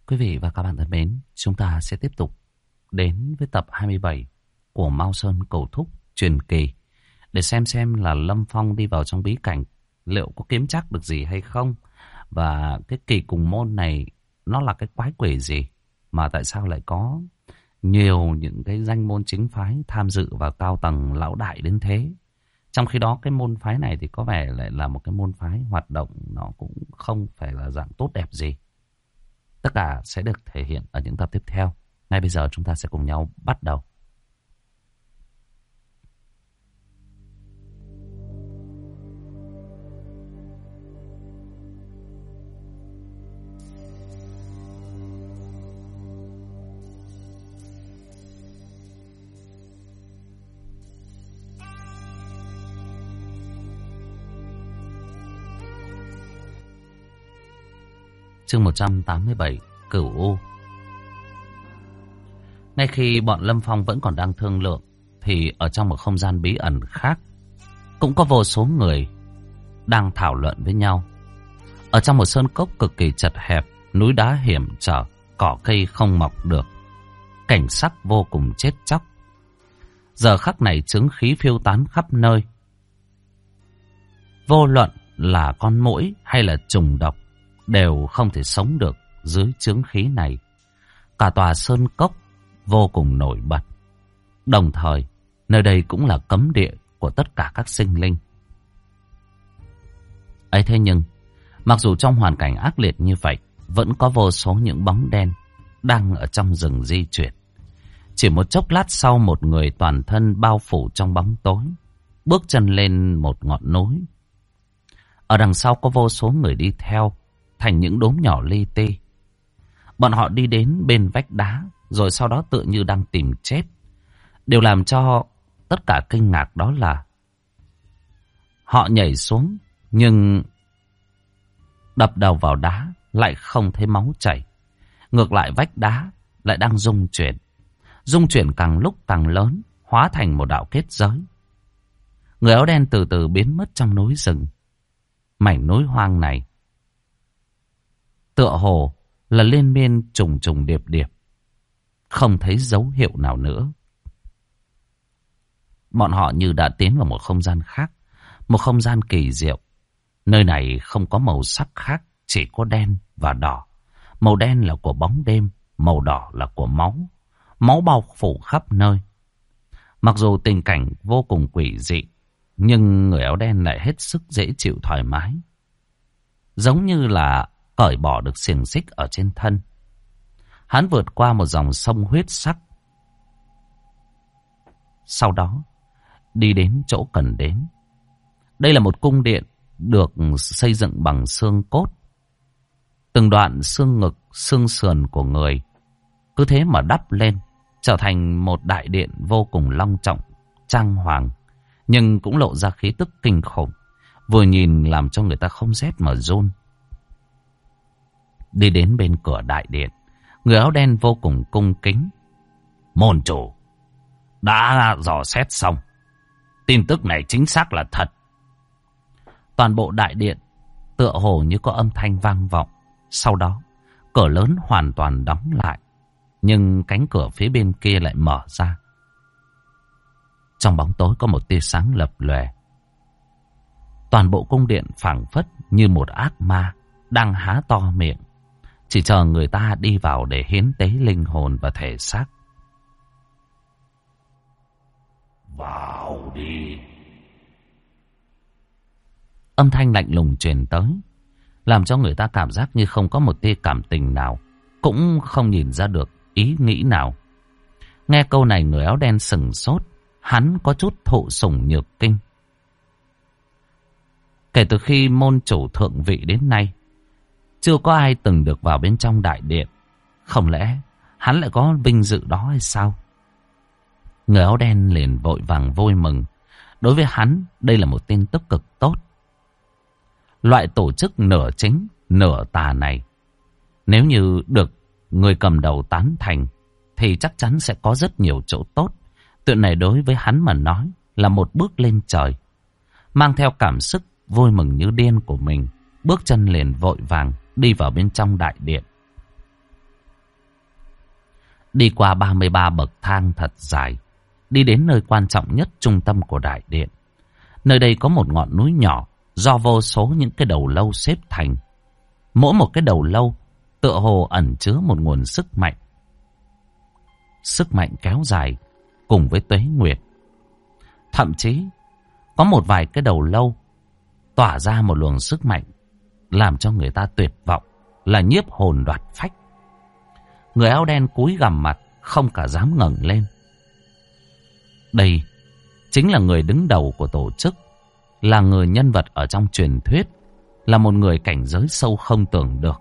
Quý vị và các bạn thân mến, chúng ta sẽ tiếp tục đến với tập 27 của Mao Sơn Cầu Thúc truyền kỳ để xem là Lâm Phong đi vào trong bí cảnh liệu có kiếm chắc được gì hay không, và cái kỳ cùng môn này nó là cái quái quỷ gì mà tại sao lại có nhiều những cái danh môn chính phái tham dự vào cao tầng lão đại đến thế. Trong khi đó cái môn phái này thì có vẻ lại là một cái môn phái hoạt động nó cũng không phải là dạng tốt đẹp gì. Tất cả sẽ được thể hiện ở những tập tiếp theo. Ngay bây giờ chúng ta sẽ cùng nhau bắt đầu. Chương 187, Cửu U. Ngay khi bọn Lâm Phong vẫn còn đang thương lượng, thì ở trong một không gian bí ẩn khác, cũng có vô số người đang thảo luận với nhau. Ở trong một sơn cốc cực kỳ chật hẹp, núi đá hiểm trở, cỏ cây không mọc được, cảnh sắc vô cùng chết chóc. Giờ khắc này chứng khí phiêu tán khắp nơi. Vô luận là con muỗi hay là trùng độc đều không thể sống được dưới chướng khí này. Cả tòa sơn cốc vô cùng nổi bật. Đồng thời, nơi đây cũng là cấm địa của tất cả các sinh linh. Ấy thế nhưng, mặc dù trong hoàn cảnh ác liệt như vậy, vẫn có vô số những bóng đen đang ở trong rừng di chuyển. Chỉ một chốc lát sau, một người toàn thân bao phủ trong bóng tối, bước chân lên một ngọn núi. Ở đằng sau có vô số người đi theo, thành những đốm nhỏ li ti. Bọn họ đi đến bên vách đá, rồi sau đó tựa như đang tìm chết. Điều làm cho tất cả kinh ngạc đó là họ nhảy xuống, nhưng đập đầu vào đá lại không thấy máu chảy. Ngược lại vách đá lại đang rung chuyển. Rung chuyển càng lúc càng lớn, hóa thành một đạo kết giới. Người áo đen từ từ biến mất trong núi rừng. Mảnh núi hoang này tựa hồ là liên miên trùng trùng điệp điệp, không thấy dấu hiệu nào nữa. Bọn họ như đã tiến vào một không gian khác, một không gian kỳ diệu. Nơi này không có màu sắc khác, chỉ có đen và đỏ. Màu đen là của bóng đêm, màu đỏ là của máu. Máu bao phủ khắp nơi. Mặc dù tình cảnh vô cùng quỷ dị, nhưng người áo đen lại hết sức dễ chịu thoải mái. Giống như là cởi bỏ được xiềng xích ở trên thân. Hắn vượt qua một dòng sông huyết sắc. Sau đó, đi đến chỗ cần đến. Đây là một cung điện được xây dựng bằng xương cốt. Từng đoạn xương ngực, xương sườn của người cứ thế mà đắp lên, trở thành một đại điện vô cùng long trọng, trang hoàng, nhưng cũng lộ ra khí tức kinh khủng, vừa nhìn làm cho người ta không rét mà run. Đi đến bên cửa đại điện, người áo đen vô cùng cung kính. Môn chủ, đã dò xét xong. Tin tức này chính xác là thật. Toàn bộ đại điện tựa hồ như có âm thanh vang vọng. Sau đó, cửa lớn hoàn toàn đóng lại, nhưng cánh cửa phía bên kia lại mở ra. Trong bóng tối có một tia sáng lập lòe. Toàn bộ cung điện phảng phất như một ác ma đang há to miệng, chỉ chờ người ta đi vào để hiến tế linh hồn và thể xác. Vào đi. Âm thanh lạnh lùng truyền tới, làm cho người ta cảm giác như không có một tia cảm tình nào, cũng không nhìn ra được ý nghĩ nào. Nghe câu này người áo đen sững sốt, hắn có chút thụ sủng nhược kinh. Kể từ khi môn chủ thượng vị đến nay, chưa có ai từng được vào bên trong đại điện. Không lẽ hắn lại có vinh dự đó hay sao? Người áo đen liền vội vàng vui mừng. Đối với hắn, đây là một tin tức cực tốt. Loại tổ chức nửa chính, nửa tà này, nếu như được người cầm đầu tán thành, thì chắc chắn sẽ có rất nhiều chỗ tốt. Chuyện này đối với hắn mà nói là một bước lên trời. Mang theo cảm xúc vui mừng như điên của mình, bước chân liền vội vàng đi vào bên trong đại điện. Đi qua 33 bậc thang thật dài, đi đến nơi quan trọng nhất trung tâm của đại điện. Nơi đây có một ngọn núi nhỏ do vô số những cái đầu lâu xếp thành. Mỗi một cái đầu lâu tựa hồ ẩn chứa một nguồn sức mạnh. Sức mạnh kéo dài cùng với tuế nguyệt. Thậm chí có một vài cái đầu lâu tỏa ra một luồng sức mạnh làm cho người ta tuyệt vọng, là nhiếp hồn đoạt phách. Người áo đen cúi gằm mặt, không cả dám ngẩng lên. Đây chính là người đứng đầu của tổ chức, là người nhân vật ở trong truyền thuyết, là một người cảnh giới sâu không tưởng được.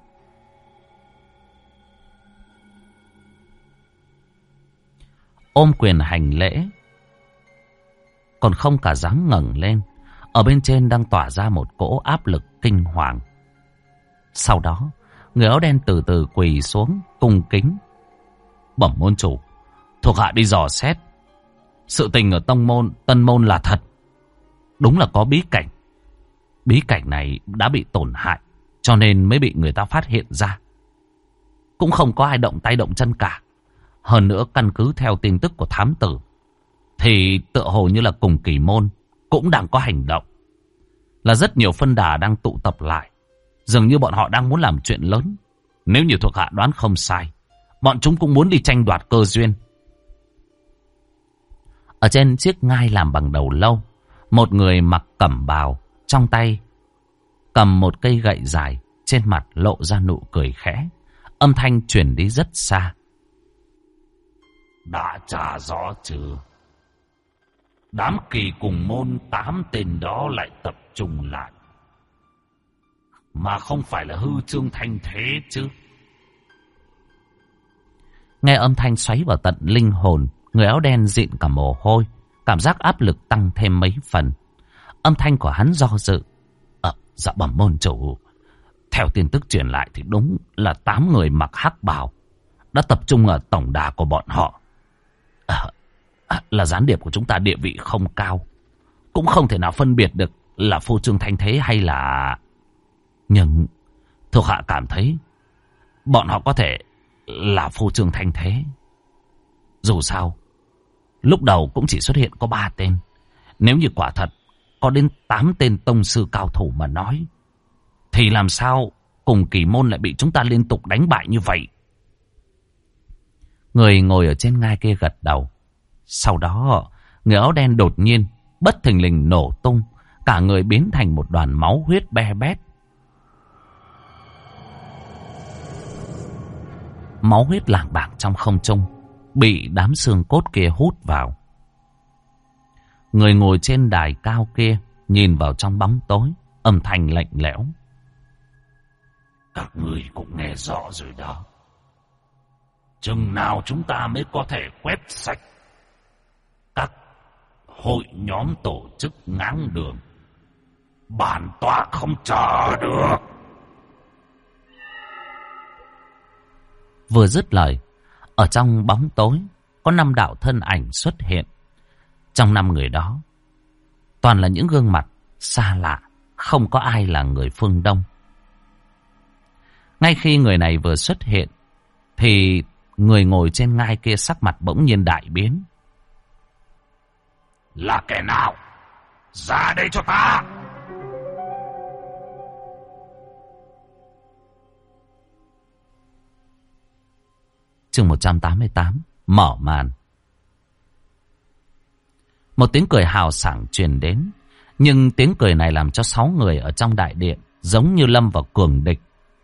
Ôm quyền hành lễ, còn không cả dám ngẩng lên. Ở bên trên đang tỏa ra một cỗ áp lực kinh hoàng. Sau đó, người áo đen từ từ quỳ xuống, cung kính. Bẩm môn chủ, thuộc hạ đi dò xét. Sự tình ở Tân Môn là thật. Đúng là có bí cảnh. Bí cảnh này đã bị tổn hại, cho nên mới bị người ta phát hiện ra. Cũng không có ai động tay động chân cả. Hơn nữa, căn cứ theo tin tức của thám tử, thì tựa hồ như là cùng Kỳ Môn cũng đang có hành động. Là rất nhiều phân đà đang tụ tập lại. Dường như bọn họ đang muốn làm chuyện lớn. Nếu như thuộc hạ đoán không sai, bọn chúng cũng muốn đi tranh đoạt cơ duyên. Ở trên chiếc ngai làm bằng đầu lâu, một người mặc cẩm bào, trong tay cầm một cây gậy dài, trên mặt lộ ra nụ cười khẽ. Âm thanh truyền đi rất xa. Đã trả rõ chưa? Đám Kỳ cùng môn 8 tên đó lại tập trung lại. Mà không phải là hư trương thanh thế chứ. Nghe âm thanh xoáy vào tận linh hồn, người áo đen dịn cả mồ hôi, cảm giác áp lực tăng thêm mấy phần. Âm thanh của hắn do dự. Dạ bẩm môn chủ, theo tin tức truyền lại thì đúng là 8 người mặc hắc bào đã tập trung ở tổng đà của bọn họ. Là gián điệp của chúng ta địa vị không cao, cũng không thể nào phân biệt được là phô trương thanh thế hay là... Nhưng thuộc hạ cảm thấy bọn họ có thể là phô trương thanh thế. Dù sao, lúc đầu cũng chỉ xuất hiện có 3 tên. Nếu như quả thật có đến 8 tên tông sư cao thủ mà nói, thì làm sao cùng Kỳ Môn lại bị chúng ta liên tục đánh bại như vậy? Người ngồi ở trên ngai kia gật đầu. Sau đó, người áo đen đột nhiên bất thình lình nổ tung, cả người biến thành một đoàn máu huyết be bét. Máu huyết lảng bảng trong không trung, bị đám xương cốt kia hút vào. Người ngồi trên đài cao kia nhìn vào trong bóng tối, âm thanh lạnh lẽo. Các người cũng nghe rõ rồi đó. Chừng nào chúng ta mới có thể quét sạch các hội nhóm tổ chức ngáng đường? Bản tọa không chờ được. Vừa dứt lời, ở trong bóng tối có 5 đạo thân ảnh xuất hiện. Trong 5 người đó, toàn là những gương mặt xa lạ, không có ai là người phương Đông. Ngay khi người này vừa xuất hiện, thì người ngồi trên ngai kia sắc mặt bỗng nhiên đại biến. Là kẻ nào? Ra đây cho ta! Chương 188 mở màn. Một tiếng cười hào sảng truyền đến, nhưng tiếng cười này làm cho 6 người ở trong đại điện giống như lâm vào cường địch.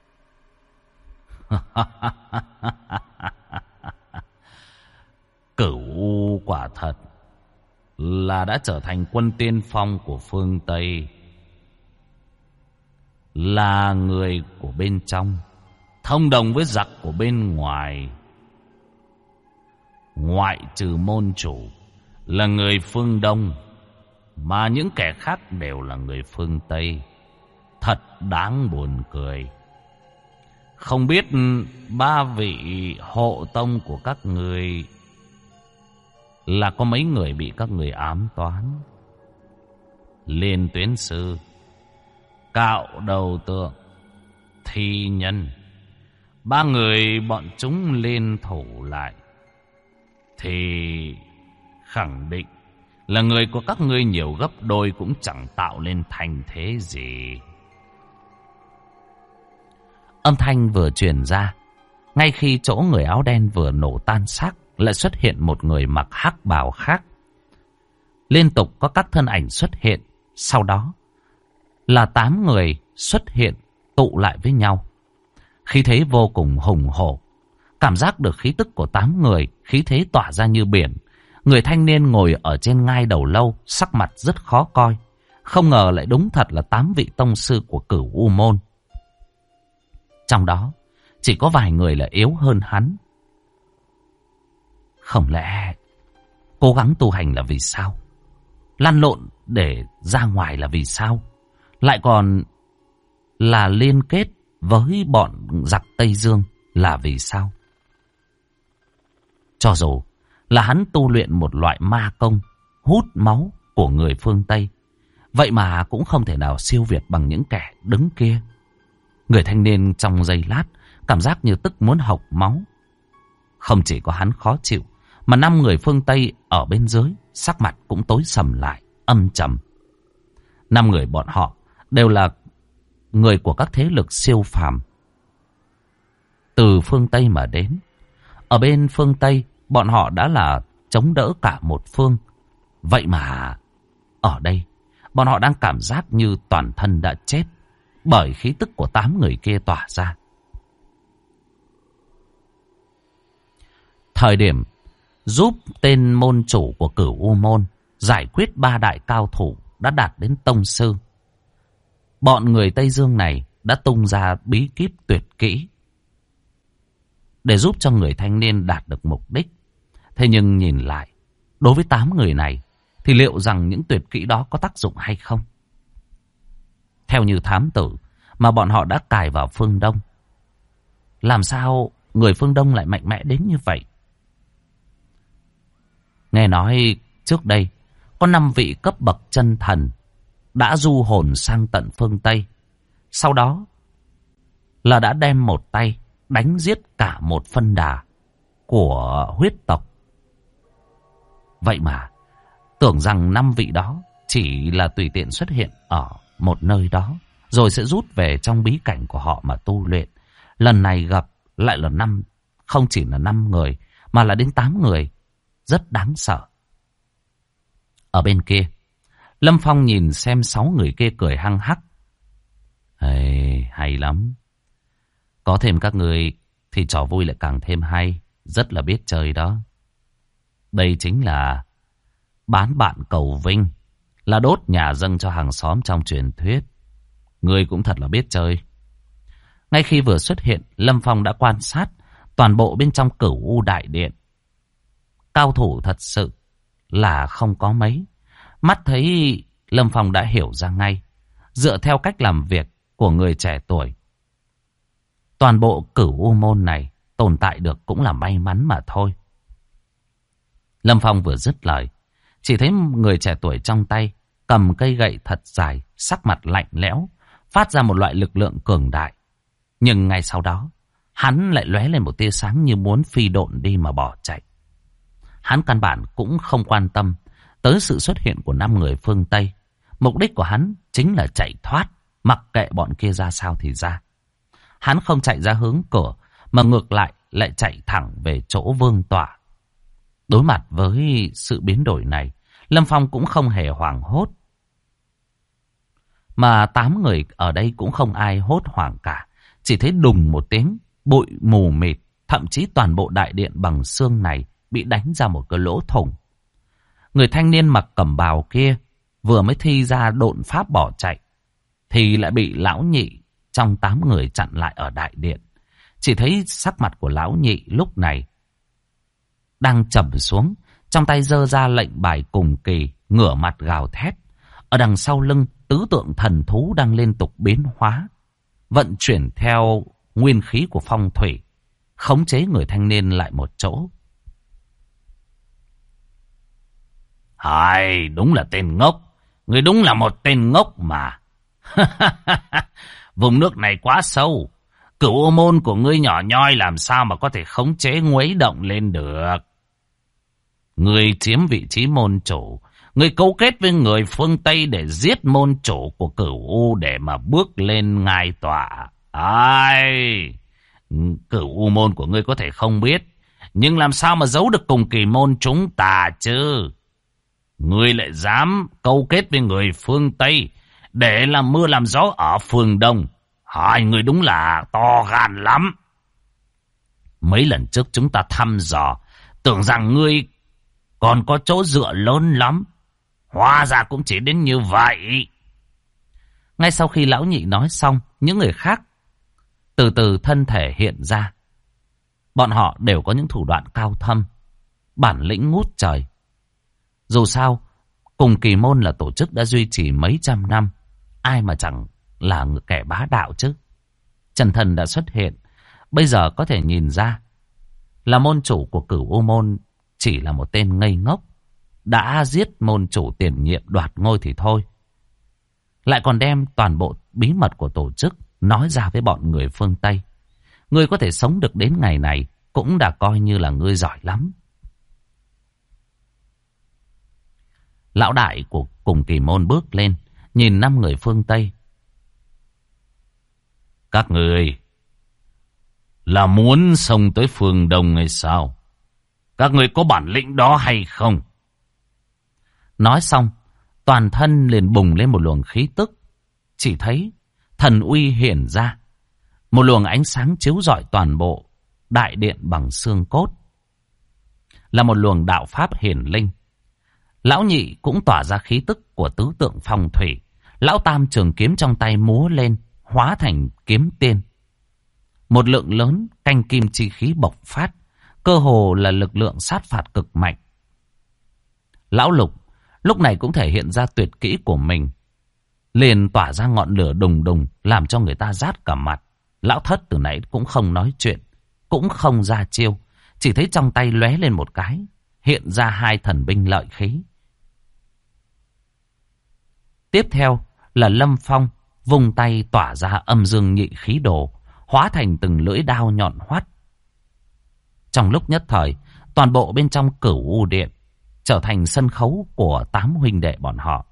Cửu quả thật là đã trở thành quân tiên phong của phương Tây, là người của bên trong, thông đồng với giặc của bên ngoài. Ngoại trừ môn chủ là người phương Đông, mà những kẻ khác đều là người phương Tây. Thật đáng buồn cười. Không biết 3 vị hộ tông của các người là có mấy người bị các người ám toán? Liên Tuyến Sư, Cạo Đầu Tượng, Thi Nhân, 3 người bọn chúng liên thủ lại thì khẳng định là người của các ngươi nhiều gấp đôi cũng chẳng tạo lên thành thế gì. Âm thanh vừa truyền ra, ngay khi chỗ người áo đen vừa nổ tan xác, lại xuất hiện một người mặc hắc bào khác. Liên tục có các thân ảnh xuất hiện, sau đó là 8 người xuất hiện tụ lại với nhau. Khí thế vô cùng hùng hổ, cảm giác được khí tức của 8 người, khí thế tỏa ra như biển. Người thanh niên ngồi ở trên ngai đầu lâu, sắc mặt rất khó coi. Không ngờ lại đúng thật là 8 vị tông sư của Cửu U Môn. Trong đó, chỉ có vài người là yếu hơn hắn. Không lẽ cố gắng tu hành là vì sao? Lăn lộn để ra ngoài là vì sao? Lại còn là liên kết với bọn giặc Tây Dương là vì sao? Cho dù là hắn tu luyện một loại ma công hút máu của người phương Tây, vậy mà cũng không thể nào siêu việt bằng những kẻ đứng kia. Người thanh niên trong giây lát cảm giác như tức muốn hộc máu. Không chỉ có hắn khó chịu, mà 5 người phương Tây ở bên dưới sắc mặt cũng tối sầm lại, âm trầm. 5 người bọn họ đều là người của các thế lực siêu phàm từ phương Tây mà đến. Ở bên phương Tây, bọn họ đã là chống đỡ cả một phương. Vậy mà ở đây, bọn họ đang cảm giác như toàn thân đã chết bởi khí tức của 8 người kia tỏa ra. Thời điểm giúp tên môn chủ của Cửu U Môn giải quyết 3 đại cao thủ đã đạt đến tông sư, bọn người Tây Dương này đã tung ra bí kíp tuyệt kỹ để giúp cho người thanh niên đạt được mục đích. Thế nhưng nhìn lại, đối với 8 người này thì liệu rằng những tuyệt kỹ đó có tác dụng hay không? Theo như thám tử mà bọn họ đã cài vào phương Đông, làm sao người phương Đông lại mạnh mẽ đến như vậy? Nghe nói trước đây có 5 vị cấp bậc chân thần đã du hồn sang tận phương Tây. Sau đó là đã đem một tay đánh giết cả một phân đà của huyết tộc. Vậy mà tưởng rằng 5 vị đó chỉ là tùy tiện xuất hiện ở một nơi đó, rồi sẽ rút về trong bí cảnh của họ mà tu luyện. Lần này gặp lại là không chỉ là 5 người, mà là đến 8 người. Rất đáng sợ. Ở bên kia, Lâm Phong nhìn xem 6 người kia cười hăng hắc. Hay lắm. Có thêm các người thì trò vui lại càng thêm hay. Rất là biết chơi đó. Đây chính là bán bạn cầu vinh, là đốt nhà dâng cho hàng xóm trong truyền thuyết. Người cũng thật là biết chơi. Ngay khi vừa xuất hiện, Lâm Phong đã quan sát toàn bộ bên trong Cửu U Đại Điện. Cao thủ thật sự là không có mấy. Mắt thấy Lâm Phong đã hiểu ra ngay. Dựa theo cách làm việc của người trẻ tuổi, toàn bộ Cửu U Môn này tồn tại được cũng là may mắn mà thôi. Lâm Phong vừa dứt lời, chỉ thấy người trẻ tuổi trong tay cầm cây gậy thật dài, sắc mặt lạnh lẽo, phát ra một loại lực lượng cường đại. Nhưng ngay sau đó, hắn lại lóe lên một tia sáng như muốn phi độn đi mà bỏ chạy. Hắn căn bản cũng không quan tâm tới sự xuất hiện của 5 người phương Tây. Mục đích của hắn chính là chạy thoát, mặc kệ bọn kia ra sao thì ra. Hắn không chạy ra hướng cửa, mà ngược lại chạy thẳng về chỗ vương tọa. Đối mặt với sự biến đổi này, Lâm Phong cũng không hề hoảng hốt. Mà 8 người ở đây cũng không ai hốt hoảng cả. Chỉ thấy đùng một tiếng, bụi mù mịt, thậm chí toàn bộ đại điện bằng xương này bị đánh ra một cái lỗ thủng. Người thanh niên mặc cẩm bào kia vừa mới thi ra độn pháp bỏ chạy, thì lại bị lão nhị trong 8 người chặn lại ở đại điện. Chỉ thấy sắc mặt của lão nhị lúc này đang trầm xuống, trong tay giơ ra lệnh bài cùng kỳ, ngửa mặt gào thét. Ở đằng sau lưng, tứ tượng thần thú đang liên tục biến hóa, vận chuyển theo nguyên khí của phong thủy, khống chế người thanh niên lại một chỗ. Đúng là tên ngốc. Người đúng là một tên ngốc mà. Vùng nước này quá sâu. Cửu ô môn của ngươi nhỏ nhoi làm sao mà có thể khống chế nguấy động lên được. Ngươi chiếm vị trí môn chủ. Ngươi cấu kết với người phương Tây để giết môn chủ của Cửu U để mà bước lên ngai tọa. Ai... Cửu U môn của ngươi có thể không biết, nhưng làm sao mà giấu được cùng kỳ môn chúng ta chứ? Ngươi lại dám câu kết với người phương Tây để làm mưa làm gió ở phương Đông. Hai người đúng là to gan lắm. Mấy lần trước chúng ta thăm dò, tưởng rằng ngươi còn có chỗ dựa lớn lắm. Hóa ra cũng chỉ đến như vậy. Ngay sau khi lão nhị nói xong, những người khác từ từ thân thể hiện ra. Bọn họ đều có những thủ đoạn cao thâm, bản lĩnh ngút trời. Dù sao, cùng kỳ môn là tổ chức đã duy trì mấy trăm năm. Ai mà chẳng là kẻ bá đạo chứ. Trần Thần đã xuất hiện. Bây giờ có thể nhìn ra là môn chủ của Cửu U môn chỉ là một tên ngây ngốc. Đã giết môn chủ tiền nhiệm đoạt ngôi thì thôi, lại còn đem toàn bộ bí mật của tổ chức nói ra với bọn người phương Tây. Ngươi có thể sống được đến ngày này cũng đã coi như là ngươi giỏi lắm. Lão đại của cùng kỳ môn bước lên, nhìn 5 người phương Tây. Các người là muốn xông tới phương Đông hay sao? Các người có bản lĩnh đó hay không? Nói xong, toàn thân liền bùng lên một luồng khí tức. Chỉ thấy thần uy hiển ra. Một luồng ánh sáng chiếu rọi toàn bộ đại điện bằng xương cốt. Là một luồng đạo pháp hiển linh. Lão nhị cũng tỏa ra khí tức của tứ tượng phong thủy. Lão tam trường kiếm trong tay múa lên, hóa thành kiếm tiên. Một lượng lớn canh kim chi khí bộc phát, cơ hồ là lực lượng sát phạt cực mạnh. Lão lục lúc này cũng thể hiện ra tuyệt kỹ của mình, liền tỏa ra ngọn lửa đùng đùng, làm cho người ta rát cả mặt. Lão thất từ nãy cũng không nói chuyện, cũng không ra chiêu, chỉ thấy trong tay lóe lên một cái, hiện ra 2 thần binh lợi khí. Tiếp theo là Lâm Phong vung tay tỏa ra âm dương nhị khí đồ, hóa thành từng lưỡi đao nhọn hoắt. Trong lúc nhất thời, toàn bộ bên trong Cửu U điện trở thành sân khấu của 8 huynh đệ bọn họ.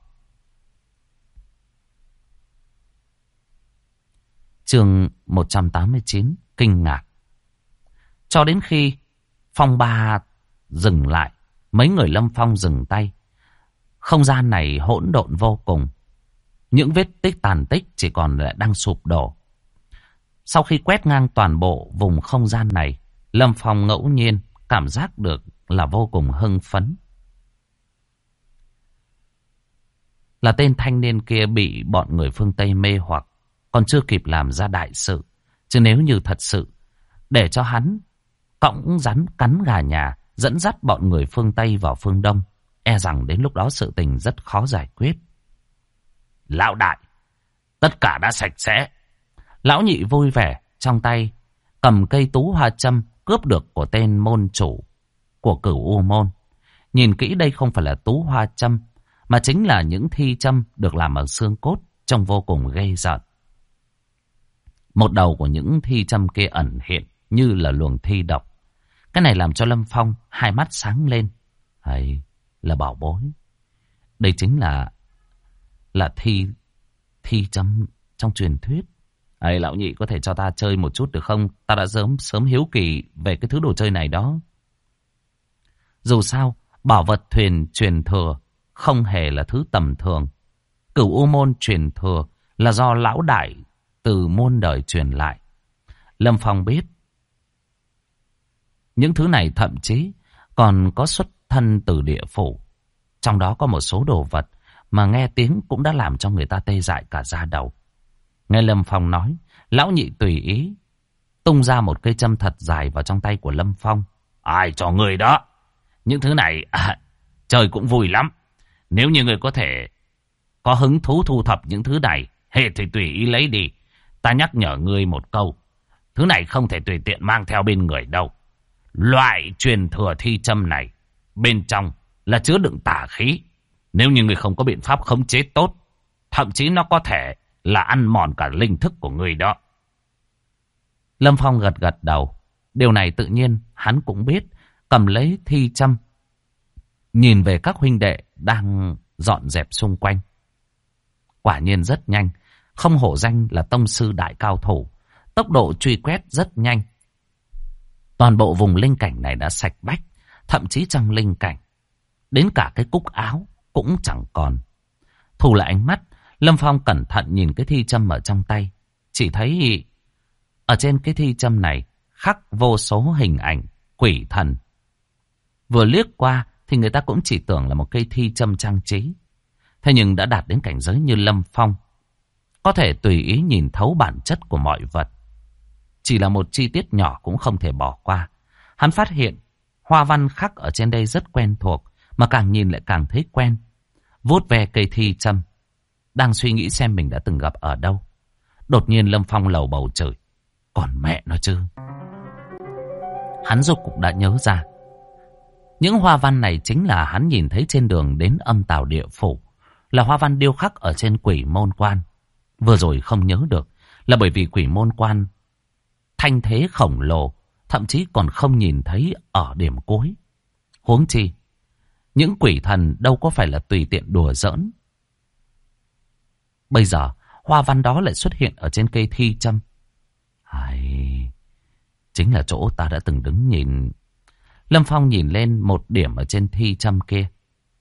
Chương 189, kinh ngạc. Cho đến khi phong ba dừng lại, mấy người Lâm Phong dừng tay. Không gian này hỗn độn vô cùng. Những vết tích tàn tích chỉ còn lại đang sụp đổ. Sau khi quét ngang toàn bộ vùng không gian này, Lâm Phong ngẫu nhiên cảm giác được là vô cùng hưng phấn. Là tên thanh niên kia bị bọn người phương Tây mê hoặc, còn chưa kịp làm ra đại sự. Chứ nếu như thật sự để cho hắn cõng rắn cắn gà nhà, dẫn dắt bọn người phương Tây vào phương Đông, e rằng đến lúc đó sự tình rất khó giải quyết. Lão đại, tất cả đã sạch sẽ. Lão nhị vui vẻ, trong tay cầm cây tú hoa châm cướp được của tên môn chủ của Cửu U môn. Nhìn kỹ đây không phải là tú hoa châm, mà chính là những thi châm được làm bằng xương cốt, trông vô cùng ghê rợn. Một đầu của những thi châm kia ẩn hiện như là luồng thi độc. Cái này làm cho Lâm Phong hai mắt sáng lên. Hay là bảo bối. Đây chính là thi châm trong truyền thuyết. Hay lão nhị có thể cho ta chơi một chút được không? Ta đã sớm hiếu kỳ về cái thứ đồ chơi này đó. Dù sao, bảo vật thuyền truyền thừa không hề là thứ tầm thường. Cửu U môn truyền thừa là do lão đại từ môn đời truyền lại. Lâm Phong biết những thứ này thậm chí còn có xuất thân từ địa phủ. Trong đó có một số đồ vật mà nghe tiếng cũng đã làm cho người ta tê dại cả da đầu. Nghe Lâm Phong nói, lão nhị tùy ý tung ra một cây châm thật dài vào trong tay của Lâm Phong. Ai cho người đó? Những thứ này trời cũng vui lắm. Nếu như người có thể có hứng thú thu thập những thứ này, thì tùy ý lấy đi. Ta nhắc nhở ngươi một câu, thứ này không thể tùy tiện mang theo bên người đâu. Loại truyền thừa thi châm này bên trong là chứa đựng tà khí. Nếu như người không có biện pháp khống chế tốt, thậm chí nó có thể là ăn mòn cả linh thức của người đó. Lâm Phong gật gật đầu. Điều này tự nhiên hắn cũng biết. Cầm lấy thi châm, nhìn về các huynh đệ đang dọn dẹp xung quanh. Quả nhiên rất nhanh, không hổ danh là tông sư đại cao thủ, tốc độ truy quét rất nhanh. Toàn bộ vùng linh cảnh này đã sạch bách, thậm chí trong linh cảnh, đến cả cái cúc áo cũng chẳng còn. Thu lại ánh mắt, Lâm Phong cẩn thận nhìn cái thi châm ở trong tay. Chỉ thấy ở trên cái thi châm này khắc vô số hình ảnh quỷ thần. Vừa liếc qua thì người ta cũng chỉ tưởng là một cây thi châm trang trí. Thế nhưng đã đạt đến cảnh giới như Lâm Phong, có thể tùy ý nhìn thấu bản chất của mọi vật. Chỉ là một chi tiết nhỏ cũng không thể bỏ qua. Hắn phát hiện hoa văn khắc ở trên đây rất quen thuộc, mà càng nhìn lại càng thấy quen. Vuốt ve cây thi châm, đang suy nghĩ xem mình đã từng gặp ở đâu. Đột nhiên Lâm Phong lầu bầu chửi, còn mẹ nó chứ. Hắn rốt cục đã nhớ ra, những hoa văn này chính là hắn nhìn thấy trên đường đến âm tào địa phủ, là hoa văn điêu khắc ở trên quỷ môn quan. Vừa rồi không nhớ được là bởi vì quỷ môn quan thanh thế khổng lồ, thậm chí còn không nhìn thấy ở điểm cuối. Huống chi, những quỷ thần đâu có phải là tùy tiện đùa giỡn. Bây giờ, hoa văn đó lại xuất hiện ở trên cây thi châm. Chính là chỗ ta đã từng đứng nhìn. Lâm Phong nhìn lên một điểm ở trên thi châm kia.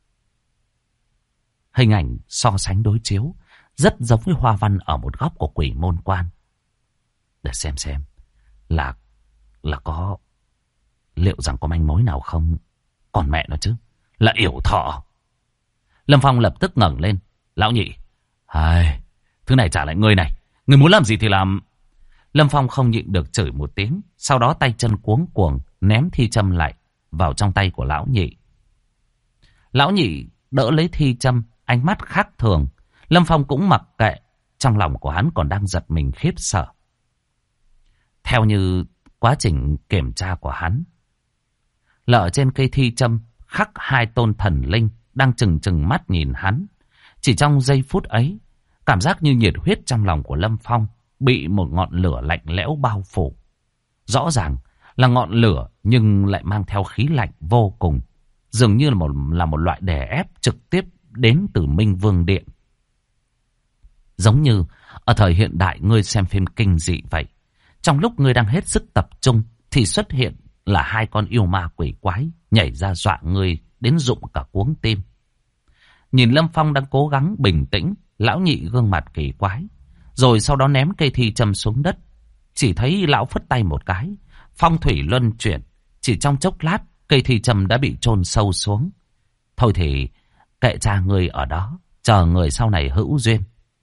Hình ảnh so sánh đối chiếu, rất giống với hoa văn ở một góc của quỷ môn quan. Để xem là có liệu rằng có manh mối nào không? Còn mẹ nó chứ, là yểu thọ. Lâm Phong lập tức ngẩng lên. Lão nhị, thứ này trả lại ngươi này, ngươi muốn làm gì thì làm. Lâm Phong không nhịn được chửi một tiếng, sau đó tay chân cuống cuồng ném thi châm lại vào trong tay của lão nhị. Lão nhị đỡ lấy thi châm, ánh mắt khác thường. Lâm Phong cũng mặc kệ, trong lòng của hắn còn đang giật mình khiếp sợ. Theo như quá trình kiểm tra của hắn, là ở trên cây thi châm khắc hai tôn thần linh đang trừng mắt nhìn hắn. Chỉ trong giây phút ấy, cảm giác như nhiệt huyết trong lòng của Lâm Phong bị một ngọn lửa lạnh lẽo bao phủ. Rõ ràng là ngọn lửa nhưng lại mang theo khí lạnh vô cùng, dường như là một loại đè ép trực tiếp đến từ Minh Vương Điện. Giống như ở thời hiện đại ngươi xem phim kinh dị vậy. Trong lúc ngươi đang hết sức tập trung thì xuất hiện là hai con yêu ma quỷ quái nhảy ra dọa ngươi đến rụng cả cuống tim. Nhìn Lâm Phong đang cố gắng bình tĩnh, lão nhị gương mặt kỳ quái, rồi sau đó ném cây thi châm xuống đất. Chỉ thấy lão phất tay một cái, phong thủy luân chuyển, chỉ trong chốc lát cây thi châm đã bị chôn sâu xuống. Thôi thì kệ cha ngươi ở đó, chờ người sau này hữu duyên.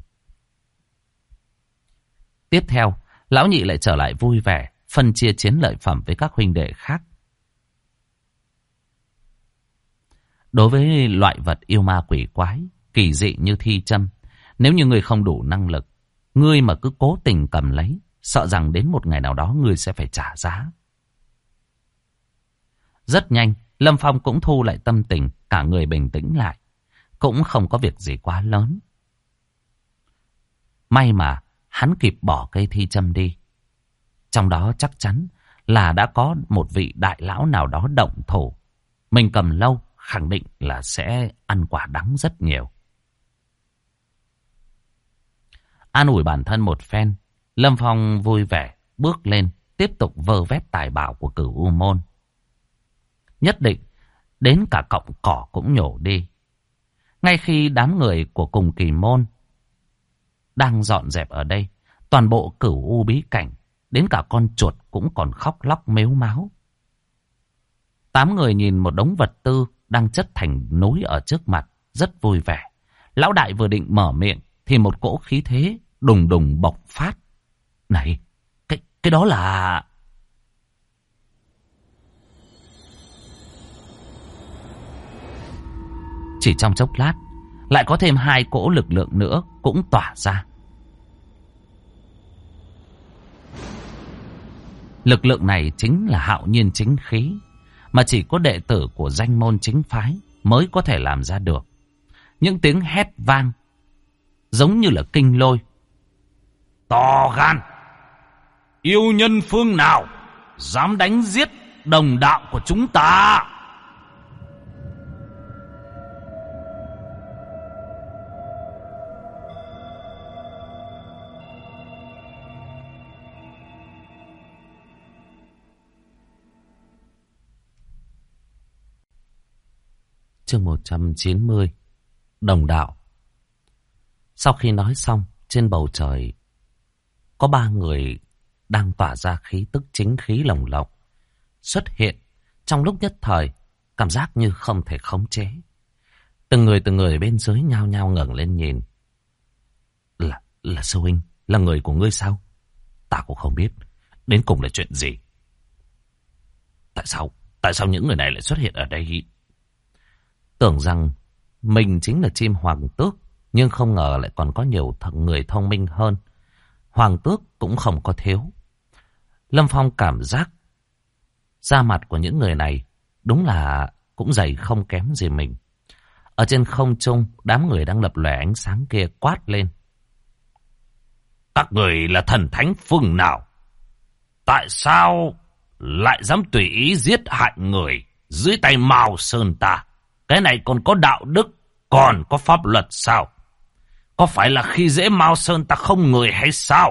Tiếp theo, lão nhị lại trở lại vui vẻ, phân chia chiến lợi phẩm với các huynh đệ khác. Đối với loại vật yêu ma quỷ quái, kỳ dị như thi châm, nếu như ngươi không đủ năng lực, ngươi mà cứ cố tình cầm lấy, sợ rằng đến một ngày nào đó ngươi sẽ phải trả giá. Rất nhanh, Lâm Phong cũng thu lại tâm tình, cả người bình tĩnh lại. Cũng không có việc gì quá lớn. May mà hắn kịp bỏ cây thi châm đi. Trong đó chắc chắn là đã có một vị đại lão nào đó động thủ. Mình cầm lâu khẳng định là sẽ ăn quả đắng rất nhiều. An ủi bản thân một phen, Lâm Phong vui vẻ bước lên, tiếp tục vơ vét tài bảo của Cửu U Môn. Nhất định đến cả cọng cỏ cũng nhổ đi. Ngay khi đám người của cùng kỳ môn đang dọn dẹp ở đây, toàn bộ Cửu U bí cảnh, đến cả con chuột cũng còn khóc lóc mếu máo. 8 người nhìn một đống vật tư đang chất thành núi ở trước mặt, rất vui vẻ. Lão đại vừa định mở miệng thì một cỗ khí thế đùng đùng bộc phát. Này, cái đó là... Chỉ trong chốc lát, lại có thêm 2 cỗ lực lượng nữa cũng tỏa ra. Lực lượng này chính là hạo nhiên chính khí, mà chỉ có đệ tử của danh môn chính phái mới có thể làm ra được. Những tiếng hét vang giống như là kinh lôi. To gan! Yêu nhân phương nào dám đánh giết đồng đạo của chúng ta? chương 190. Đồng đạo. Sau khi nói xong, trên bầu trời có 3 người đang tỏa ra khí tức chính khí lồng lộng xuất hiện. Trong lúc nhất thời, cảm giác như không thể khống chế. Từng người bên dưới nhao nhao ngẩng lên nhìn. Là Sư huynh, là người của ngươi sao? Ta cũng không biết, đến cùng là chuyện gì? Tại sao những người này lại xuất hiện ở đây? Tưởng rằng mình chính là chim hoàng tước, nhưng không ngờ lại còn có nhiều người thông minh hơn. Hoàng tước cũng không có thiếu. Lâm Phong cảm giác da mặt của những người này đúng là cũng dày không kém gì mình. Ở trên không trung, đám người đang lập lòe ánh sáng kia quát lên. Các người là thần thánh phương nào? Tại sao lại dám tùy ý giết hại người dưới tay Mao Sơn ta? Cái này còn có đạo đức, còn có pháp luật sao? Có phải là khi dễ Mao Sơn ta không người hay sao?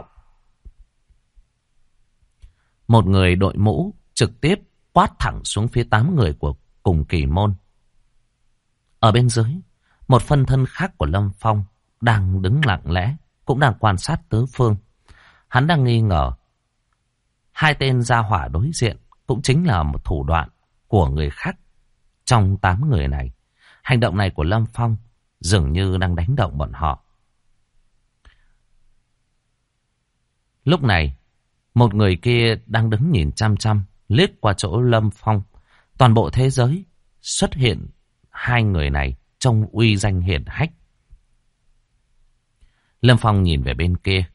Một người đội mũ trực tiếp quát thẳng xuống phía 8 người của cùng kỳ môn. Ở bên dưới, một phân thân khác của Lâm Phong đang đứng lặng lẽ, cũng đang quan sát tứ phương. Hắn đang nghi ngờ 2 tên gia hỏa đối diện cũng chính là một thủ đoạn của người khác trong 8 người này. Hành động này của Lâm Phong dường như đang đánh động bọn họ. Lúc này, một người kia đang đứng nhìn chăm chăm, liếc qua chỗ Lâm Phong. Toàn bộ thế giới xuất hiện 2 người này trông uy danh hiển hách. Lâm Phong nhìn về bên kia.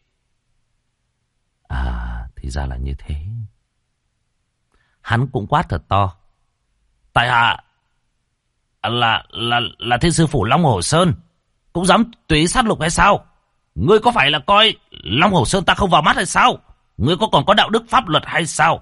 Thì ra là như thế. Hắn cũng quát thật to. Tại hạ là thiên sư phủ Long Hồ Sơn, cũng dám tùy ý sát lục hay sao? Ngươi có phải là coi Long Hồ Sơn ta không vào mắt hay sao? Ngươi còn có đạo đức pháp luật hay sao?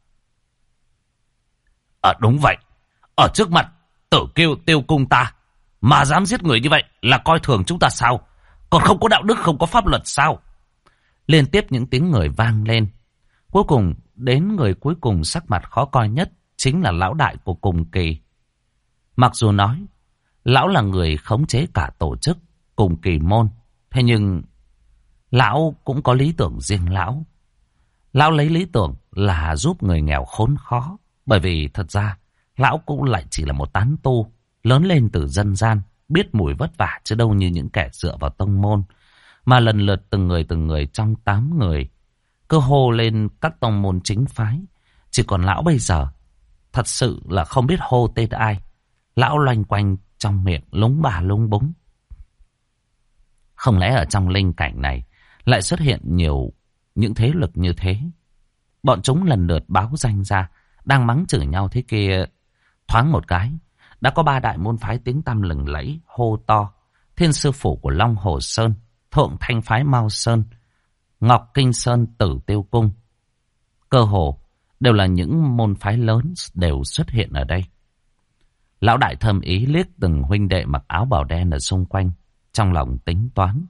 Đúng vậy. Ở trước mặt Tử Kiêu Tiêu Cung ta mà dám giết người như vậy là coi thường chúng ta sao? Còn không có đạo đức, không có pháp luật sao? Liên tiếp những tiếng người vang lên. Cuối cùng đến người cuối cùng sắc mặt khó coi nhất chính là lão đại của cùng kỳ. Mặc dù nói lão là người khống chế cả tổ chức cùng kỳ môn, thế nhưng lão cũng có lý tưởng riêng lão. Lão lấy lý tưởng là giúp người nghèo khốn khó. Bởi vì thật ra lão cũng lại chỉ là một tán tu lớn lên từ dân gian, biết mùi vất vả chứ đâu như những kẻ dựa vào tông môn. Mà lần lượt từng người trong 8 người cứ hô lên các tông môn chính phái. Chỉ còn lão bây giờ thật sự là không biết hô tên ai. Lão loanh quanh trong miệng lúng bà lúng búng. Không lẽ ở trong linh cảnh này lại xuất hiện nhiều những thế lực như thế? Bọn chúng lần lượt báo danh ra, đang mắng chửi nhau thế kia. Thoáng một cái, đã có 3 đại môn phái tiếng tăm lừng lẫy hô to. Thiên sư phủ của Long Hồ Sơn, Thượng Thanh phái Mao Sơn, Ngọc Kinh Sơn Tử Tiêu Cung. Cơ hồ đều là những môn phái lớn đều xuất hiện ở đây. Lão đại thầm ý liếc từng huynh đệ mặc áo bào đen ở xung quanh, trong lòng tính toán.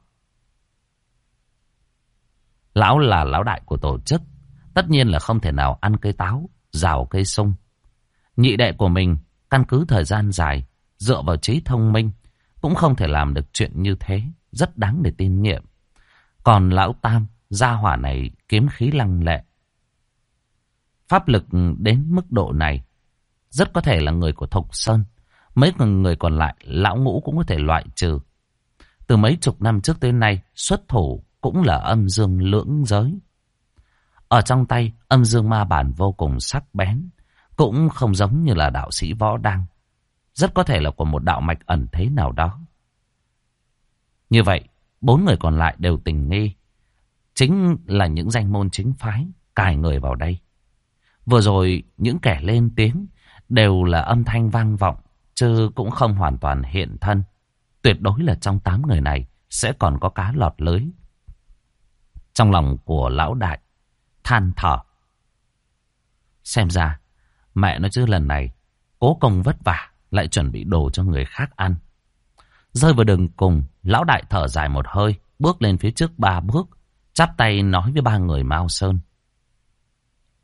Lão là lão đại của tổ chức, tất nhiên là không thể nào ăn cây táo, rào cây sung. Nhị đệ của mình, căn cứ thời gian dài, dựa vào trí thông minh, cũng không thể làm được chuyện như thế, rất đáng để tin nhiệm. Còn lão tam, gia hỏa này kiếm khí lăng lệ. Pháp lực đến mức độ này, rất có thể là người của Thục Sơn. Mấy người còn lại, lão ngũ cũng có thể loại trừ. Từ mấy chục năm trước tới nay, xuất thủ cũng là âm dương lưỡng giới. Ở trong tay, âm dương ma bản vô cùng sắc bén, cũng không giống như là đạo sĩ võ đăng. Rất có thể là của một đạo mạch ẩn thế nào đó. Như vậy, 4 người còn lại đều tình nghi. Chính là những danh môn chính phái cài người vào đây. Vừa rồi, những kẻ lên tiếng đều là âm thanh vang vọng, chứ cũng không hoàn toàn hiện thân. Tuyệt đối là trong 8 người này sẽ còn có cá lọt lưới. Trong lòng của lão đại than thở. Xem ra, mẹ nói chứ lần này cố công vất vả lại chuẩn bị đồ cho người khác ăn. Rơi vào đường cùng, lão đại thở dài một hơi, bước lên phía trước 3 bước, chắp tay nói với 3 người Mao Sơn.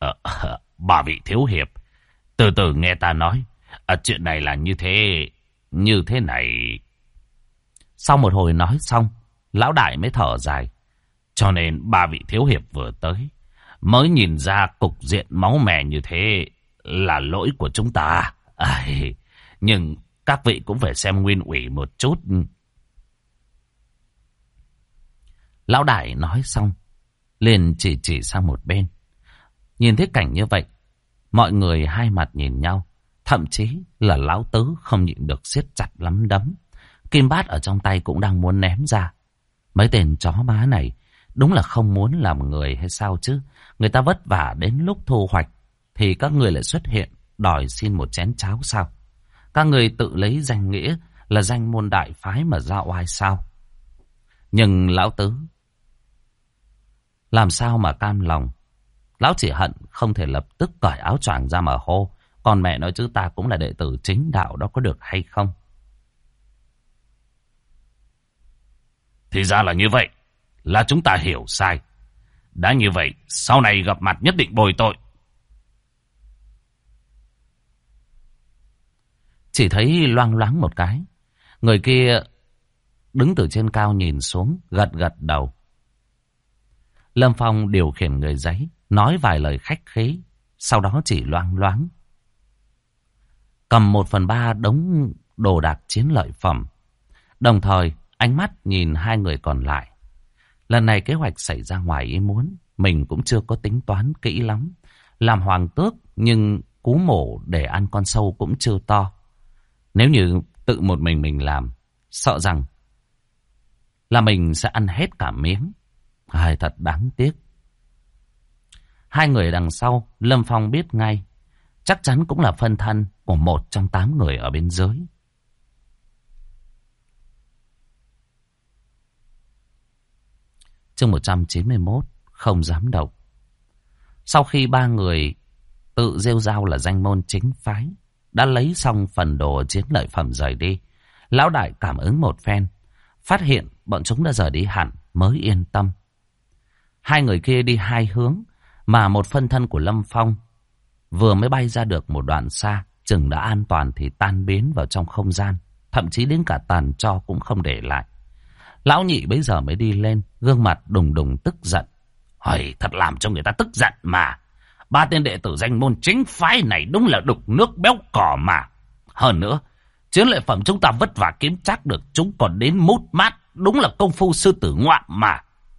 3 vị thiếu hiệp, từ từ nghe ta nói. Chuyện này là như thế. như thế này. Sau một hồi nói xong, lão đại mới thở dài. Cho nên ba vị thiếu hiệp vừa tới, mới nhìn ra cục diện máu me như thế là lỗi của chúng ta. Nhưng các vị cũng phải xem nguyên ủy một chút. Lão đại nói xong, liền chỉ sang một bên. Nhìn thấy cảnh như vậy, mọi người hai mặt nhìn nhau. Thậm chí là lão tứ không nhịn được siết chặt nắm đấm. Kim bát ở trong tay cũng đang muốn ném ra. Mấy tên chó má này đúng là không muốn làm người hay sao chứ. Người ta vất vả đến lúc thu hoạch thì các người lại xuất hiện đòi xin một chén cháo sao? Các người tự lấy danh nghĩa là danh môn đại phái mà ra oai sao? Nhưng lão tứ làm sao mà cam lòng. Lão chỉ hận không thể lập tức cởi áo choàng ra mà hô. Còn mẹ nói chứ ta cũng là đệ tử chính đạo, đó có được hay không? Thì ra là như vậy. Là chúng ta hiểu sai. Đã như vậy, sau này gặp mặt nhất định bồi tội. Chỉ thấy loang loáng một cái. Người kia đứng từ trên cao nhìn xuống, gật gật đầu. Lâm Phong điều khiển người giấy, nói vài lời khách khí, sau đó chỉ loang loáng cầm 1/3 đống đồ đạc chiến lợi phẩm. Đồng thời ánh mắt nhìn hai người còn lại. Lần này kế hoạch xảy ra ngoài ý muốn, mình cũng chưa có tính toán kỹ lắm. Làm hoàng tước nhưng cú mổ để ăn con sâu cũng chưa to. Nếu như tự một mình làm, sợ rằng là mình sẽ ăn hết cả miếng. Thật đáng tiếc. Hai người đằng sau, Lâm Phong biết ngay, chắc chắn cũng là phân thân của một trong 8 người ở bên dưới. Chương 191, không dám động. Sau khi 3 người tự rêu rao là danh môn chính phái, đã lấy xong phần đồ chiến lợi phẩm rời đi, lão đại cảm ứng một phen, phát hiện bọn chúng đã rời đi hẳn, mới yên tâm. Hai người kia đi hai hướng, mà một phân thân của Lâm Phong vừa mới bay ra được một đoạn xa, chừng đã an toàn thì tan biến vào trong không gian, thậm chí đến cả tàn tro cũng không để lại. Lão nhị bấy giờ mới đi lên, gương mặt đùng đùng tức giận. Thật làm cho người ta tức giận mà. 3 tên đệ tử danh môn chính phái này đúng là đục nước béo cỏ mà. Hơn nữa, chiến lợi phẩm chúng ta vất vả kiếm chắc được, chúng còn đến mút mát, đúng là công phu sư tử ngoạm mà.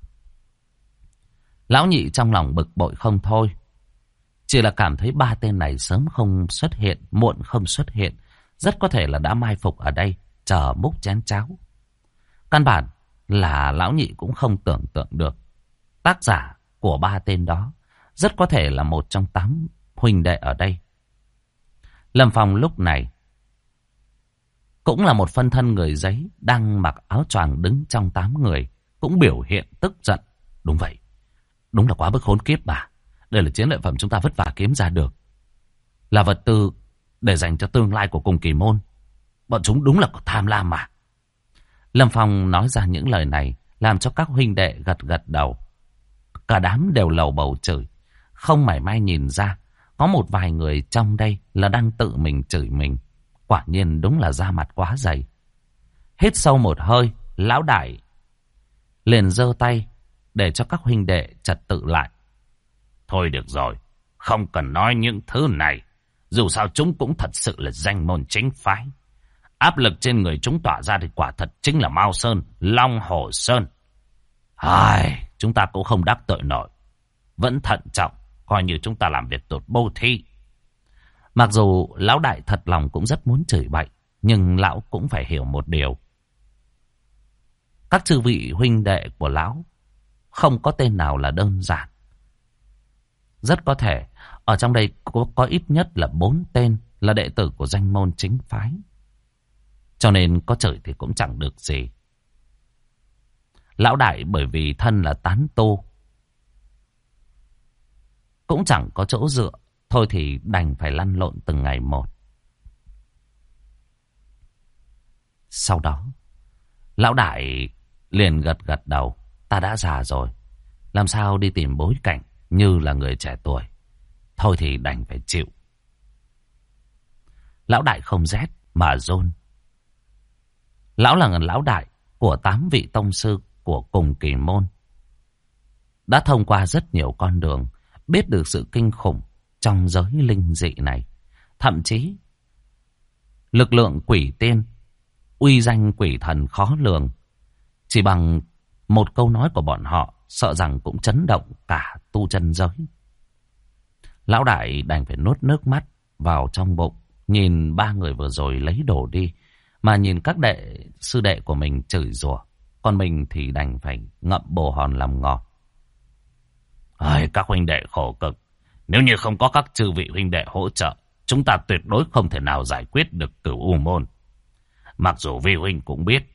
Lão nhị trong lòng bực bội không thôi. Chỉ là cảm thấy 3 tên này sớm không xuất hiện, muộn không xuất hiện, rất có thể là đã mai phục ở đây, chờ múc chén cháo. Căn bản là lão nhị cũng không tưởng tượng được. Tác giả của 3 tên đó rất có thể là một trong 8 huynh đệ ở đây. Lâm Phong lúc này cũng là một phân thân người giấy, đang mặc áo choàng đứng trong 8 người, cũng biểu hiện tức giận. Đúng vậy, đúng là quá bức khốn kiếp mà. Đây là chiến lợi phẩm chúng ta vất vả kiếm ra được, là vật tư để dành cho tương lai của cùng kỳ môn. Bọn chúng đúng là có tham lam mà. Lâm Phong nói ra những lời này, làm cho các huynh đệ gật gật đầu. Cả đám đều lầu bầu chửi, không mảy may nhìn ra có một vài người trong đây là đang tự mình chửi mình. Quả nhiên đúng là da mặt quá dày. Hít sâu một hơi, lão đại liền giơ tay để cho các huynh đệ trật tự lại. Thôi được rồi, không cần nói những thứ này. Dù sao chúng cũng thật sự là danh môn chính phái. Áp lực trên người chúng tỏa ra thì quả thật chính là Mao Sơn, Long Hổ Sơn. Chúng ta cũng không đắc tội nổi. Vẫn thận trọng, coi như chúng ta làm việc tốt bô thi. Mặc dù lão đại thật lòng cũng rất muốn chửi bậy, nhưng lão cũng phải hiểu một điều. Các chư vị huynh đệ của lão không có tên nào là đơn giản. Rất có thể ở trong đây có ít nhất là 4 tên là đệ tử của danh môn chính phái. Cho nên có chửi thì cũng chẳng được gì. Lão đại bởi vì thân là tán tu, cũng chẳng có chỗ dựa, thôi thì đành phải lăn lộn từng ngày một. Sau đó lão đại liền gật gật đầu. Ta đã già rồi, làm sao đi tìm bối cảnh như là người trẻ tuổi. Thôi thì đành phải chịu. Lão đại không rét mà run. Lão là lão đại của 8 vị tông sư của cùng kỳ môn. Đã thông qua rất nhiều con đường, biết được sự kinh khủng trong giới linh dị này. Thậm chí, lực lượng quỷ tiên, uy danh quỷ thần khó lường. Chỉ bằng một câu nói của bọn họ, sợ rằng cũng chấn động cả tu chân giới. Lão đại đành phải nuốt nước mắt vào trong bụng, nhìn 3 người vừa rồi lấy đồ đi, mà nhìn các sư đệ của mình chửi rủa, còn mình thì đành phải ngậm bồ hòn làm ngọt. Các huynh đệ khổ cực, nếu như không có các chư vị huynh đệ hỗ trợ, chúng ta tuyệt đối không thể nào giải quyết được Cửu U môn. Mặc dù vi huynh cũng biết,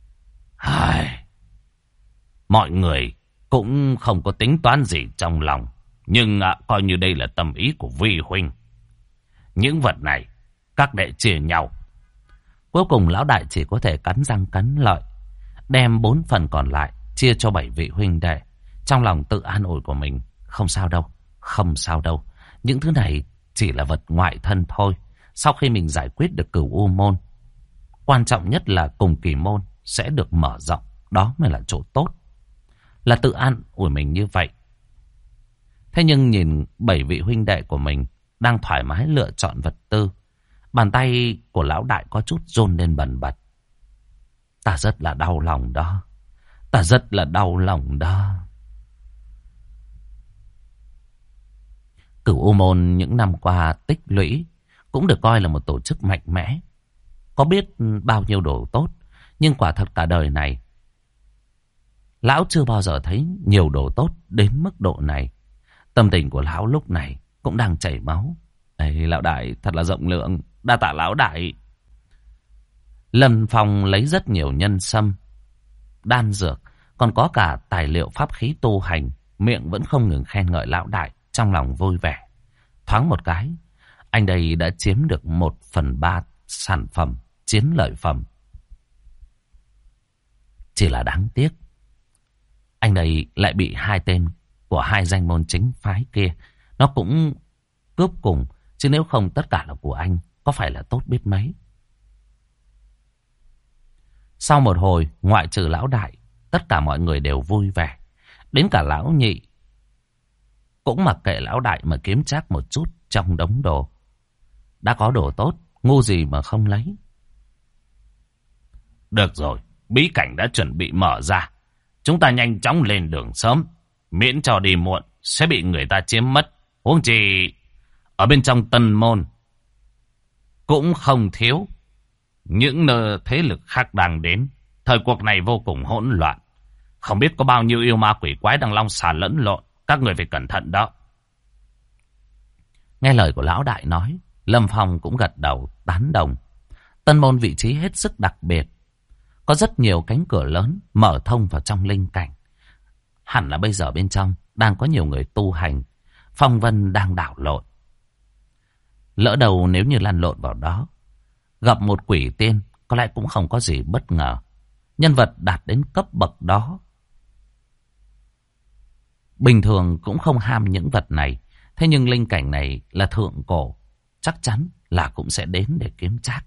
mọi người cũng không có tính toán gì trong lòng, nhưng coi như đây là tâm ý của vi huynh. Những vật này các đệ chia nhau. Cuối cùng lão đại chỉ có thể cắn răng cắn lợi, đem 4 phần còn lại chia cho 7 vị huynh đệ. Trong lòng tự an ủi của mình, không sao đâu, không sao đâu. Những thứ này chỉ là vật ngoại thân thôi. Sau khi mình giải quyết được Cửu U môn, quan trọng nhất là cùng kỳ môn sẽ được mở rộng. Đó mới là chỗ tốt. Là tự an ủi mình như vậy. Thế nhưng nhìn 7 vị huynh đệ của mình đang thoải mái lựa chọn vật tư, bàn tay của lão đại có chút run lên bần bật. Ta rất là đau lòng đó. Ta rất là đau lòng đó. Cửu U môn những năm qua tích lũy cũng được coi là một tổ chức mạnh mẽ. Có biết bao nhiêu đồ tốt, nhưng quả thật cả đời này lão chưa bao giờ thấy nhiều đồ tốt đến mức độ này. Tâm tình của lão lúc này cũng đang chảy máu. Lão đại thật là rộng lượng, đa tạ lão đại. Lâm Phong lấy rất nhiều nhân sâm, đan dược, còn có cả tài liệu pháp khí tu hành, miệng vẫn không ngừng khen ngợi lão đại, trong lòng vui vẻ. Thoáng một cái, anh đây đã chiếm được 1/3 sản phẩm, chiến lợi phẩm. Chỉ là đáng tiếc, anh đây lại bị 2 tên của 2 danh môn chính phái kia nó cũng cướp cùng, chứ nếu không tất cả là của anh, có phải là tốt biết mấy. Sau một hồi, ngoại trừ lão đại, tất cả mọi người đều vui vẻ. Đến cả lão nhị cũng mặc kệ lão đại mà kiếm trác một chút trong đống đồ. Đã có đồ tốt, ngu gì mà không lấy. Được rồi, bí cảnh đã chuẩn bị mở ra. Chúng ta nhanh chóng lên đường sớm, miễn cho đi muộn sẽ bị người ta chiếm mất. Huống chi ở bên trong Tân môn cũng không thiếu những nơi thế lực khác đang đến. Thời cuộc này vô cùng hỗn loạn, không biết có bao nhiêu yêu ma quỷ quái đang long xà lẫn lộn. Các người phải cẩn thận đó. Nghe lời của lão đại nói, Lâm Phong cũng gật đầu tán đồng. Tân môn vị trí hết sức đặc biệt, có rất nhiều cánh cửa lớn mở thông vào trong linh cảnh. Hẳn là bây giờ bên trong đang có nhiều người tu hành, phong vân đang đảo lộn. Lỡ đầu nếu như lăn lộn vào đó, gặp một quỷ tiên, có lẽ cũng không có gì bất ngờ. Nhân vật đạt đến cấp bậc đó bình thường cũng không ham những vật này. Thế nhưng linh cảnh này là thượng cổ, chắc chắn là cũng sẽ đến để kiếm trác.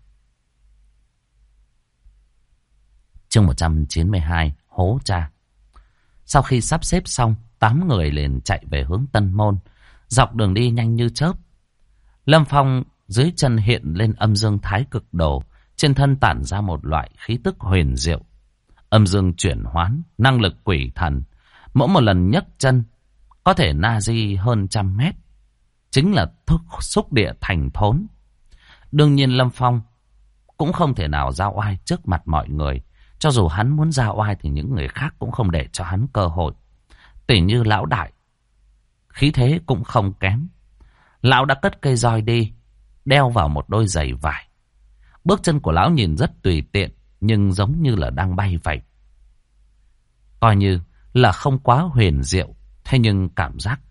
Chương 192, hố cha. Sau khi sắp xếp xong, 8 người liền chạy về hướng Tân môn, dọc đường đi nhanh như chớp. Lâm Phong dưới chân hiện lên âm dương thái cực đồ, trên thân tản ra một loại khí tức huyền diệu. Âm dương chuyển hoán, năng lực quỷ thần, mỗi một lần nhấc chân có thể na di hơn 100 mét, chính là xúc địa thành thốn. Đương nhiên Lâm Phong cũng không thể nào ra oai trước mặt mọi người. Cho dù hắn muốn ra oai thì những người khác cũng không để cho hắn cơ hội. Tỉ như lão đại, khí thế cũng không kém. Lão đã cất cây roi đi, đeo vào một đôi giày vải. Bước chân của lão nhìn rất tùy tiện, nhưng giống như là đang bay vậy. Coi như là không quá huyền diệu, thế nhưng cảm giác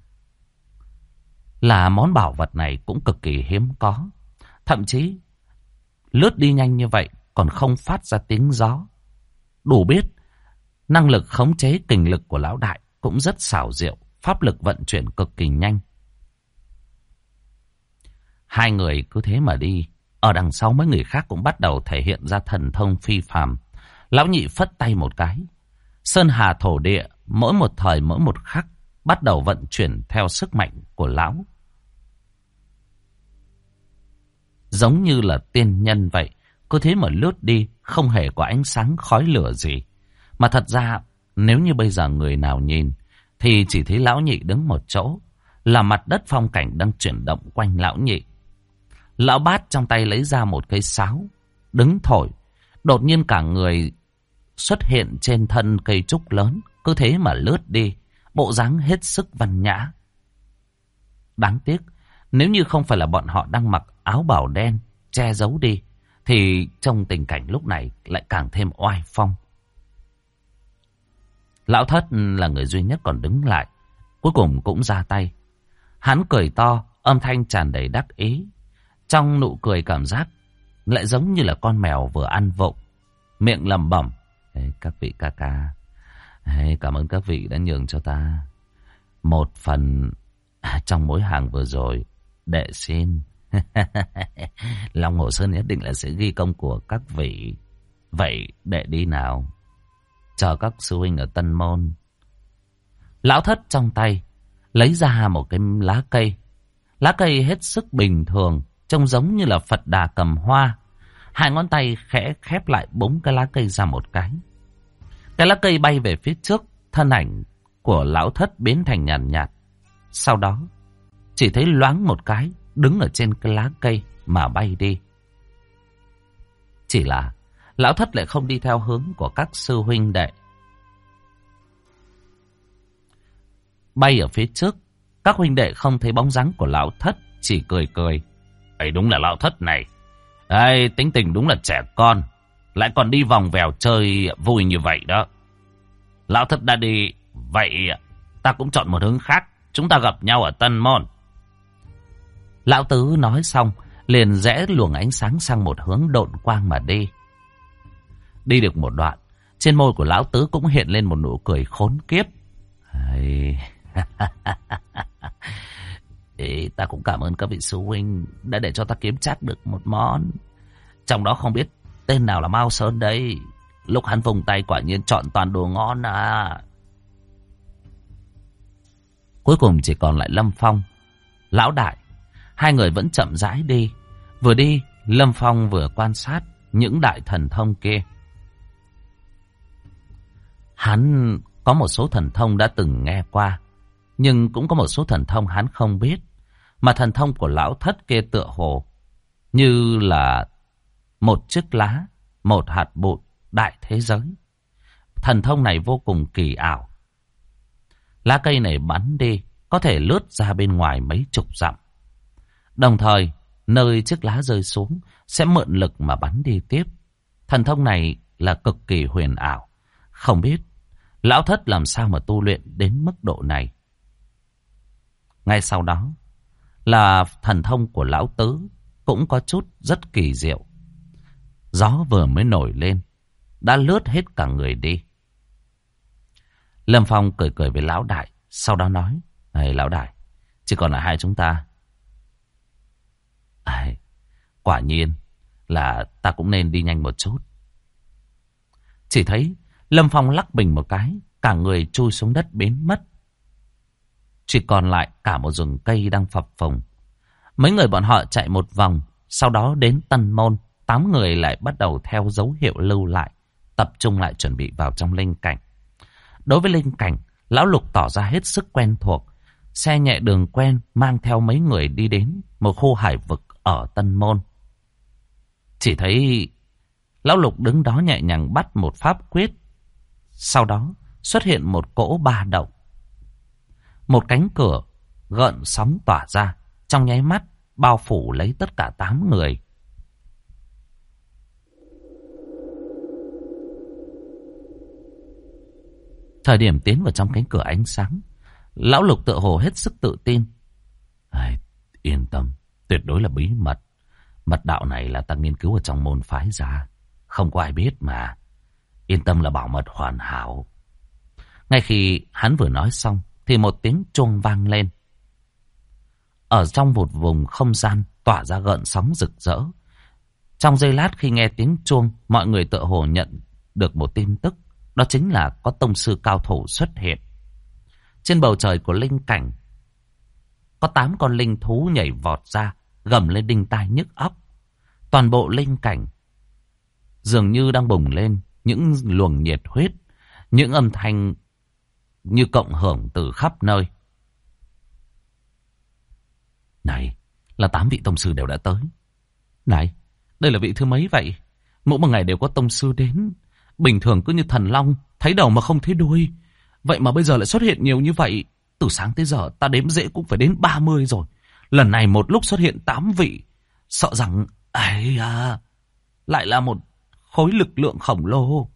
là món bảo vật này cũng cực kỳ hiếm có. Thậm chí lướt đi nhanh như vậy còn không phát ra tiếng gió, đủ biết năng lực khống chế kình lực của lão đại cũng rất xảo diệu, pháp lực vận chuyển cực kỳ nhanh. 2 người cứ thế mà đi, ở đằng sau mấy người khác cũng bắt đầu thể hiện ra thần thông phi phàm. Lão nhị phất tay một cái. Sơn hà thổ địa mỗi một thời mỗi một khắc bắt đầu vận chuyển theo sức mạnh của lão. Giống như là tiên nhân vậy. Cứ thế mà lướt đi, không hề có ánh sáng khói lửa gì. Mà thật ra nếu như bây giờ người nào nhìn thì chỉ thấy lão nhị đứng một chỗ, là mặt đất phong cảnh đang chuyển động quanh lão nhị. Lão bát trong tay lấy ra một cây sáo, đứng thổi. Đột nhiên cả người xuất hiện trên thân cây trúc lớn, cứ thế mà lướt đi, bộ dáng hết sức văn nhã. Đáng tiếc, nếu như không phải là bọn họ đang mặc áo bào đen che giấu đi, thì trong tình cảnh lúc này lại càng thêm oai phong. Lão Thất là người duy nhất còn đứng lại, cuối cùng cũng ra tay. Hắn cười to, âm thanh tràn đầy đắc ý. Trong nụ cười cảm giác lại giống như là con mèo vừa ăn vụng, miệng lẩm bẩm: các vị ca ca, cảm ơn các vị đã nhường cho ta một phần trong mối hàng vừa rồi. Đệ xin. Long Hồ Sơn nhất định là sẽ ghi công của các vị. Vậy đệ đi nào, chờ các sư huynh ở Tân Môn. Lão Thất trong tay lấy ra một cái lá cây. Lá cây hết sức bình thường, trông giống như là Phật Đà cầm hoa. Hai ngón tay khẽ khép lại búng cái lá cây ra một cái. Cái lá cây bay về phía trước, thân ảnh của Lão Thất biến thành nhàn nhạt. Sau đó chỉ thấy loáng một cái, đứng ở trên cái lá cây mà bay đi. Chỉ là Lão Thất lại không đi theo hướng của các sư huynh đệ. Bay ở phía trước, các huynh đệ không thấy bóng dáng của Lão Thất, chỉ cười cười. Ấy đúng là Lão Thất này. Tính tình đúng là trẻ con, lại còn đi vòng vèo chơi vui như vậy đó. Lão Thất đã đi, vậy ta cũng chọn một hướng khác. Chúng ta gặp nhau ở Tân Môn. Lão Tứ nói xong, liền rẽ luồng ánh sáng sang một hướng độn quang mà đi. Đi được một đoạn, trên môi của Lão Tứ cũng hiện lên một nụ cười khốn kiếp. Ta cũng cảm ơn các vị sư huynh đã để cho ta kiếm chắc được một món. Trong đó không biết tên nào là Mao Sơn đây. Lúc hắn vùng tay quả nhiên chọn toàn đồ ngon à. Cuối cùng chỉ còn lại Lâm Phong, Lão Đại. Hai người vẫn chậm rãi đi. Vừa đi, Lâm Phong vừa quan sát những đại thần thông kia. Hắn có một số thần thông đã từng nghe qua, nhưng cũng có một số thần thông hắn không biết. Mà thần thông của Lão Thất kia tựa hồ như là một chiếc lá, một hạt bụi đại thế giới. Thần thông này vô cùng kỳ ảo. Lá cây này bắn đi có thể lướt ra bên ngoài mấy chục dặm. Đồng thời, nơi chiếc lá rơi xuống sẽ mượn lực mà bắn đi tiếp. Thần thông này là cực kỳ huyền ảo. Không biết Lão Thất làm sao mà tu luyện đến mức độ này. Ngay sau đó là thần thông của Lão Tứ, cũng có chút rất kỳ diệu. Gió vừa mới nổi lên đã lướt hết cả người đi. Lâm Phong cười cười với Lão Đại, sau đó nói: Lão Đại, chỉ còn là hai chúng ta. Quả nhiên là ta cũng nên đi nhanh một chút. Chỉ thấy Lâm Phong lắc mình một cái, cả người chui xuống đất biến mất. Chỉ còn lại cả một rừng cây đang phập phồng. Mấy người bọn họ chạy một vòng, sau đó đến Tân Môn. 8 người lại bắt đầu theo dấu hiệu lưu lại, tập trung lại chuẩn bị vào trong linh cảnh. Đối với linh cảnh, Lão Lục tỏ ra hết sức quen thuộc. Xe nhẹ đường quen mang theo mấy người đi đến một khu hải vực ở Tân Môn. Chỉ thấy Lão Lục đứng đó nhẹ nhàng bắt một pháp quyết. Sau đó xuất hiện một cỗ ba động. Một cánh cửa gợn sóng tỏa ra, trong nháy mắt bao phủ lấy tất cả 8 người. Thời điểm tiến vào trong cánh cửa ánh sáng, Lão Lục tựa hồ hết sức tự tin. Yên tâm, tuyệt đối là bí mật. Mật đạo này là ta nghiên cứu ở trong môn phái ra, không có ai biết mà. Yên tâm là bảo mật hoàn hảo. Ngay khi hắn vừa nói xong thì một tiếng chuông vang lên. Ở trong một vùng không gian tỏa ra gợn sóng rực rỡ. Trong giây lát khi nghe tiếng chuông, mọi người tựa hồ nhận được một tin tức. Đó chính là có tông sư cao thủ xuất hiện. Trên bầu trời của linh cảnh, có 8 con linh thú nhảy vọt ra, gầm lên đinh tai nhức óc. Toàn bộ linh cảnh dường như đang bùng lên những luồng nhiệt huyết, những âm thanh như cộng hưởng từ khắp nơi. Này, là 8 vị tông sư đều đã tới. Này, đây là vị thứ mấy vậy? Mỗi một ngày đều có tông sư đến. Bình thường cứ như thần long, thấy đầu mà không thấy đuôi. Vậy mà bây giờ lại xuất hiện nhiều như vậy. Từ sáng tới giờ ta đếm dễ cũng phải đến 30 rồi. Lần này một lúc xuất hiện 8 vị. Sợ rằng lại là một khối lực lượng khổng lồ.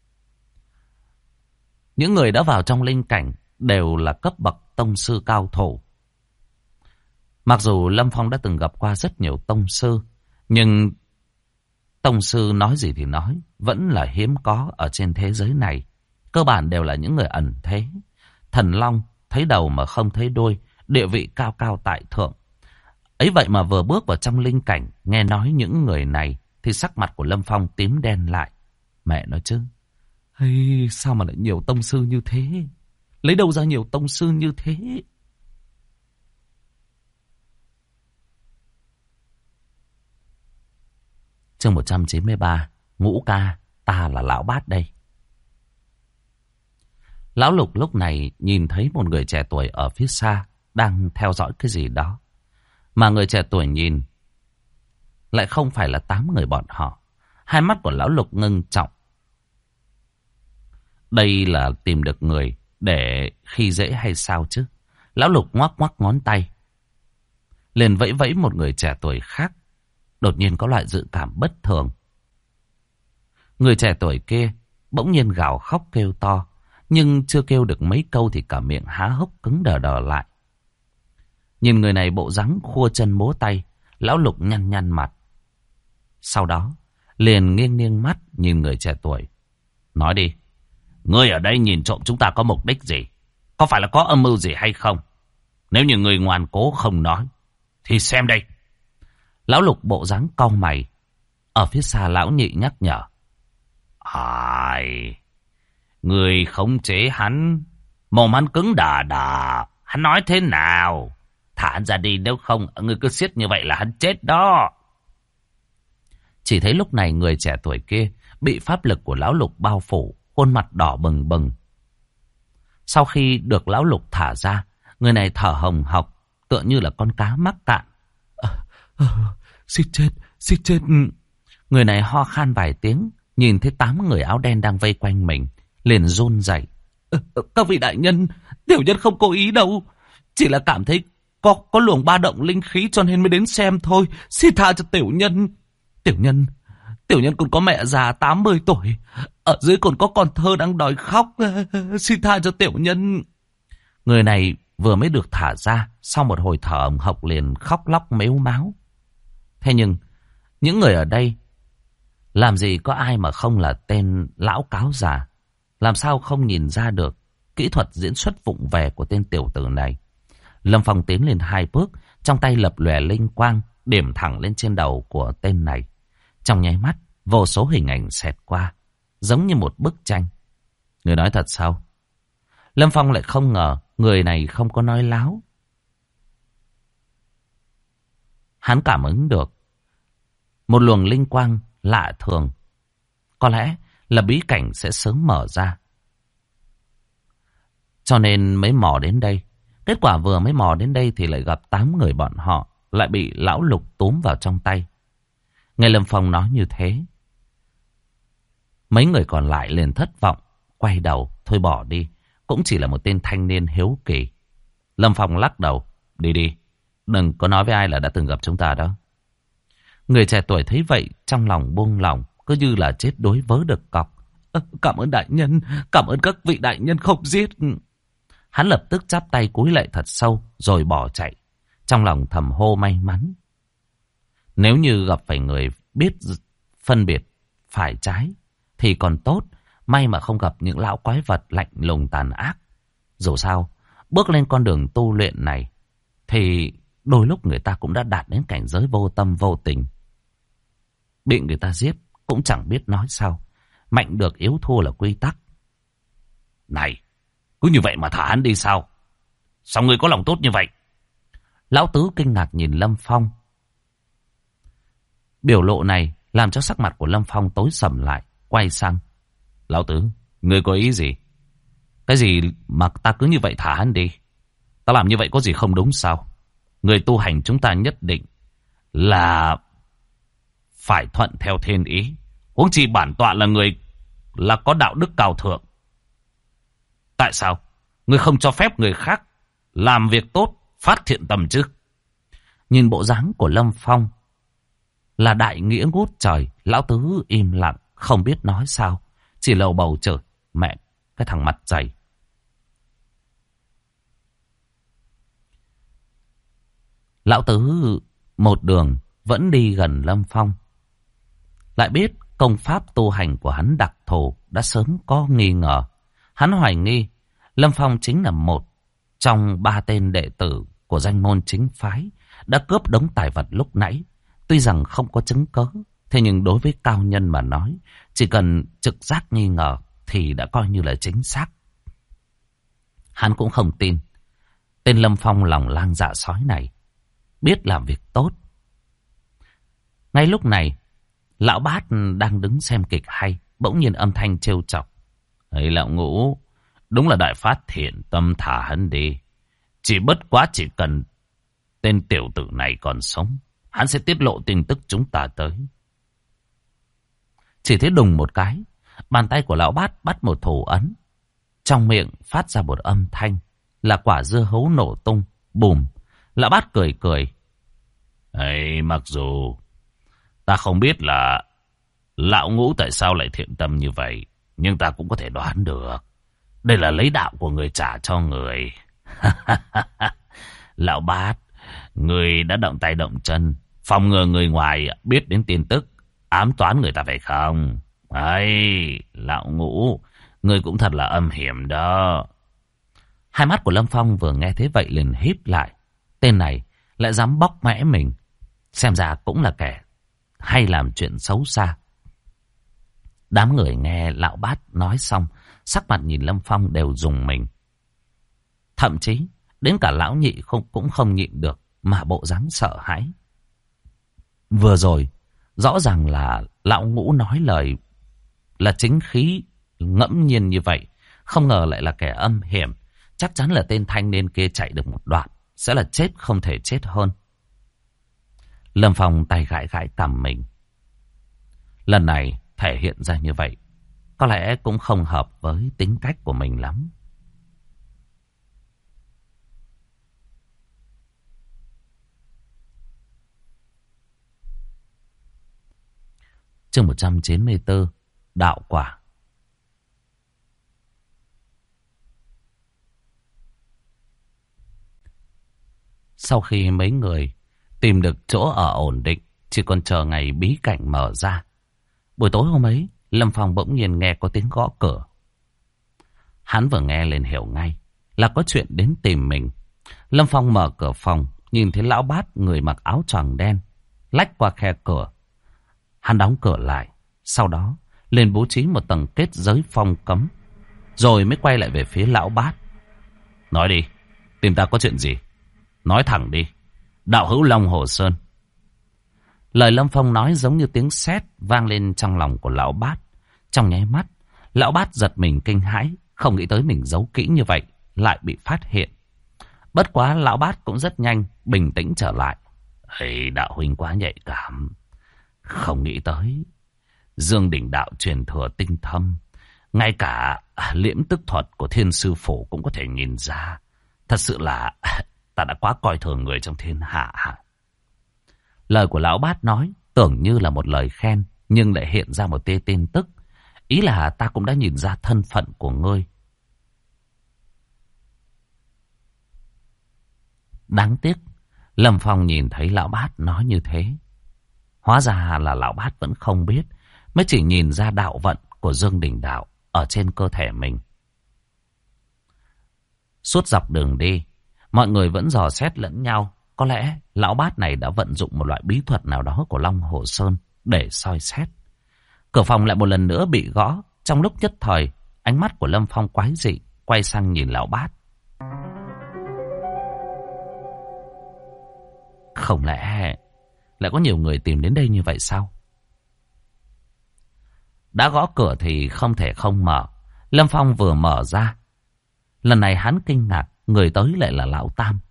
Những người đã vào trong linh cảnh đều là cấp bậc tông sư cao thủ. Mặc dù Lâm Phong đã từng gặp qua rất nhiều tông sư, nhưng tông sư nói gì thì nói, vẫn là hiếm có ở trên thế giới này. Cơ bản đều là những người ẩn thế. Thần long thấy đầu mà không thấy đuôi, địa vị cao cao tại thượng. Ấy vậy mà vừa bước vào trong linh cảnh, nghe nói những người này, thì sắc mặt của Lâm Phong tím đen lại. Mẹ nói chứ, hay sao mà lại nhiều tông sư như thế? Lấy đâu ra nhiều tông sư như thế? Chương 193, Ngũ ca, ta là lão bát đây. Lão Lục lúc này nhìn thấy một người trẻ tuổi ở phía xa đang theo dõi cái gì đó. Mà người trẻ tuổi nhìn lại không phải là 8 người bọn họ. Hai mắt của Lão Lục ngưng trọng. Đây là tìm được người để khi dễ hay sao chứ? Lão Lục ngoắc ngoắc ngón tay, liền vẫy vẫy một người trẻ tuổi khác. Đột nhiên có loại dự cảm bất thường. Người trẻ tuổi kia bỗng nhiên gào khóc kêu to, nhưng chưa kêu được mấy câu thì cả miệng há hốc cứng đờ đờ lại. Nhìn người này bộ dáng khua chân múa tay, Lão Lục nhăn nhăn mặt. Sau đó liền nghiêng nghiêng mắt nhìn người trẻ tuổi. Nói đi, ngươi ở đây nhìn trộm chúng ta có mục đích gì? Có phải là có âm mưu gì hay không? Nếu như người ngoan cố không nói, thì xem đây. Lão Lục bộ dáng cau mày. Ở phía xa Lão Nhị nhắc nhở. Ai, người khống chế hắn, mồm hắn cứng đờ đờ. Hắn nói thế nào? Thả hắn ra đi, nếu không người cứ siết như vậy là hắn chết đó. Chỉ thấy lúc này người trẻ tuổi kia bị pháp lực của Lão Lục bao phủ, khuôn mặt đỏ bừng bừng. Sau khi được Lão Lục thả ra, người này thở hồng hộc, tựa như là con cá mắc cạn. Xít chết. Người này ho khan vài tiếng, nhìn thấy 8 người áo đen đang vây quanh mình, liền run rẩy. Các vị đại nhân, tiểu nhân không cố ý đâu, chỉ là cảm thấy có luồng ba động linh khí cho nên mới đến xem thôi. Xin tha cho tiểu nhân. Tiểu nhân còn có mẹ già 80 tuổi, ở dưới còn có con thơ đang đòi khóc. Xin tha cho tiểu nhân. Người này vừa mới được thả ra, sau một hồi thở hồng hộc liền khóc lóc mếu máo. Thế nhưng những người ở đây làm gì có ai mà không là tên lão cáo già. Làm sao không nhìn ra được kỹ thuật diễn xuất vụng về của tên tiểu tử này. Lâm Phong tiến lên 2 bước, trong tay lập lòe linh quang, điểm thẳng lên trên đầu của tên này. Trong nháy mắt, vô số hình ảnh xẹt qua, giống như một bức tranh. Người nói thật sao? Lâm Phong lại không ngờ người này không có nói láo. Hắn cảm ứng được một luồng linh quang lạ thường. Có lẽ là bí cảnh sẽ sớm mở ra, cho nên mới mò đến đây. Kết quả vừa mới mò đến đây thì lại gặp 8 người bọn họ lại bị Lão Lục túm vào trong tay. Nghe Lâm Phong nói như thế, mấy người còn lại liền thất vọng, quay đầu thôi bỏ đi. Cũng chỉ là một tên thanh niên hiếu kỳ. Lâm Phong lắc đầu. Đi, đừng có nói với ai là đã từng gặp chúng ta đó. Người trẻ tuổi thấy vậy, trong lòng buông lỏng, cứ như là chết đuối vớ được cọc. Cảm ơn đại nhân, cảm ơn các vị đại nhân không giết. Hắn lập tức chắp tay cúi lạy thật sâu, rồi bỏ chạy. Trong lòng thầm hô may mắn. Nếu như gặp phải người biết phân biệt phải trái thì còn tốt. May mà không gặp những lão quái vật lạnh lùng tàn ác. Dù sao, bước lên con đường tu luyện này thì đôi lúc người ta cũng đã đạt đến cảnh giới vô tâm vô tình. Bị người ta giết cũng chẳng biết nói sao. Mạnh được yếu thua là quy tắc. Này, cứ như vậy mà thả hắn đi sao? Sao ngươi có lòng tốt như vậy? Lão Tứ kinh ngạc nhìn Lâm Phong. Biểu lộ này làm cho sắc mặt của Lâm Phong tối sầm lại. Quay sang: Lão Tứ, ngươi có ý gì? Cái gì mà ta cứ như vậy thả hắn đi? Ta làm như vậy có gì không đúng sao? Người tu hành chúng ta nhất định là phải thuận theo thiên ý. Huống chi bản tọa là người là có đạo đức cao thượng. Tại sao ngươi không cho phép người khác làm việc tốt, phát thiện tâm chứ? Nhìn bộ dáng của Lâm Phong là đại nghĩa ngút trời. Lão Tứ im lặng, không biết nói sao, chỉ lầu bầu chửi: Mẹ, cái thằng mặt dày. Lão Tứ một đường vẫn đi gần Lâm Phong. Lại biết công pháp tu hành của hắn đặc thù, đã sớm có nghi ngờ. Hắn hoài nghi Lâm Phong chính là một trong 3 tên đệ tử của danh môn chính phái đã cướp đống tài vật lúc nãy. Tuy rằng không có chứng cớ, thế nhưng đối với cao nhân mà nói, chỉ cần trực giác nghi ngờ thì đã coi như là chính xác. Hắn cũng không tin tên Lâm Phong lòng lang dạ sói này biết làm việc tốt. Ngay lúc này, lão Bát đang đứng xem kịch hay, bỗng nhiên âm thanh trêu chọc: ấy lão Ngũ, đúng là đại phát thiện tâm, thả hắn đi. Chỉ bất quá chỉ cần tên tiểu tử này còn sống, hắn sẽ tiết lộ tin tức chúng ta tới. Chỉ thấy đùng một cái, bàn tay của lão Bát bắt một thủ ấn. Trong miệng phát ra một âm thanh là quả dưa hấu nổ tung, bùm. Lão Bát cười cười: ấy, mặc dù ta không biết là lão Ngũ tại sao lại thiện tâm như vậy, nhưng ta cũng có thể đoán được. Đây là lấy đạo của người trả cho người. Lão Bát, người đã động tay động chân, phòng ngừa người ngoài biết đến tin tức, ám toán người ta phải không? Ấy, lão Ngũ, người cũng thật là âm hiểm đó. Hai mắt của Lâm Phong vừa nghe thế vậy liền híp lại. Tên này lại dám bóc mẽ mình, xem ra cũng là kẻ hay làm chuyện xấu xa. Đám người nghe lão Bát nói xong, sắc mặt nhìn Lâm Phong đều rùng mình. Thậm chí đến cả lão nhị cũng không nhịn được mà bộ dáng sợ hãi. Vừa rồi rõ ràng là lão Ngũ nói lời là chính khí ngẫm nhiên như vậy, không ngờ lại là kẻ âm hiểm. Chắc chắn là tên thanh niên kia chạy được một đoạn sẽ là chết không thể chết hơn. Lâm Phong tay gãi gãi cằm mình. Lần này thể hiện ra như vậy có lẽ cũng không hợp với tính cách của mình lắm. Chương 194: Đạo quả. Sau khi mấy người tìm được chỗ ở ổn định, chỉ còn chờ ngày bí cảnh mở ra, buổi tối hôm ấy, Lâm Phong bỗng nhiên nghe có tiếng gõ cửa. Hắn vừa nghe liền hiểu ngay là có chuyện đến tìm mình. Lâm Phong mở cửa phòng, nhìn thấy lão Bát người mặc áo choàng đen lách qua khe cửa. Hắn đóng cửa lại, sau đó liền bố trí một tầng kết giới phong cấm, rồi mới quay lại về phía lão Bát. Nói đi, tìm ta có chuyện gì? Nói thẳng đi. Đạo hữu Long Hồ Sơn. Lời Lâm Phong nói giống như tiếng sét vang lên trong lòng của lão Bát. Trong nháy mắt, lão Bát giật mình kinh hãi, không nghĩ tới mình giấu kỹ như vậy lại bị phát hiện. Bất quá lão Bát cũng rất nhanh bình tĩnh trở lại. Hey, đạo huynh quá nhạy cảm. Không nghĩ tới Dương Đỉnh đạo truyền thừa tinh thâm, ngay cả liễm tức thuật của Thiên Sư Phủ cũng có thể nhìn ra. Thật sự là ta đã quá coi thường người trong thiên hạ. Lời của lão Bát nói tưởng như là một lời khen, nhưng lại hiện ra một tia tin tức. Ý là ta cũng đã nhìn ra thân phận của ngươi. Đáng tiếc, Lâm Phong nhìn thấy lão Bát nói như thế. Hóa ra là lão Bát vẫn không biết, mới chỉ nhìn ra đạo vận của Dương Đỉnh đạo ở trên cơ thể mình. Suốt dọc đường đi, mọi người vẫn dò xét lẫn nhau. Có lẽ lão Bát này đã vận dụng một loại bí thuật nào đó của Long Hồ Sơn để soi xét. Cửa phòng lại một lần nữa bị gõ. Trong lúc nhất thời, ánh mắt của Lâm Phong quái dị, quay sang nhìn lão Bát. Không lẽ lại có nhiều người tìm đến đây như vậy sao? Đã gõ cửa thì không thể không mở. Lâm Phong vừa mở ra, lần này hắn kinh ngạc, người tới lại là lão Tam.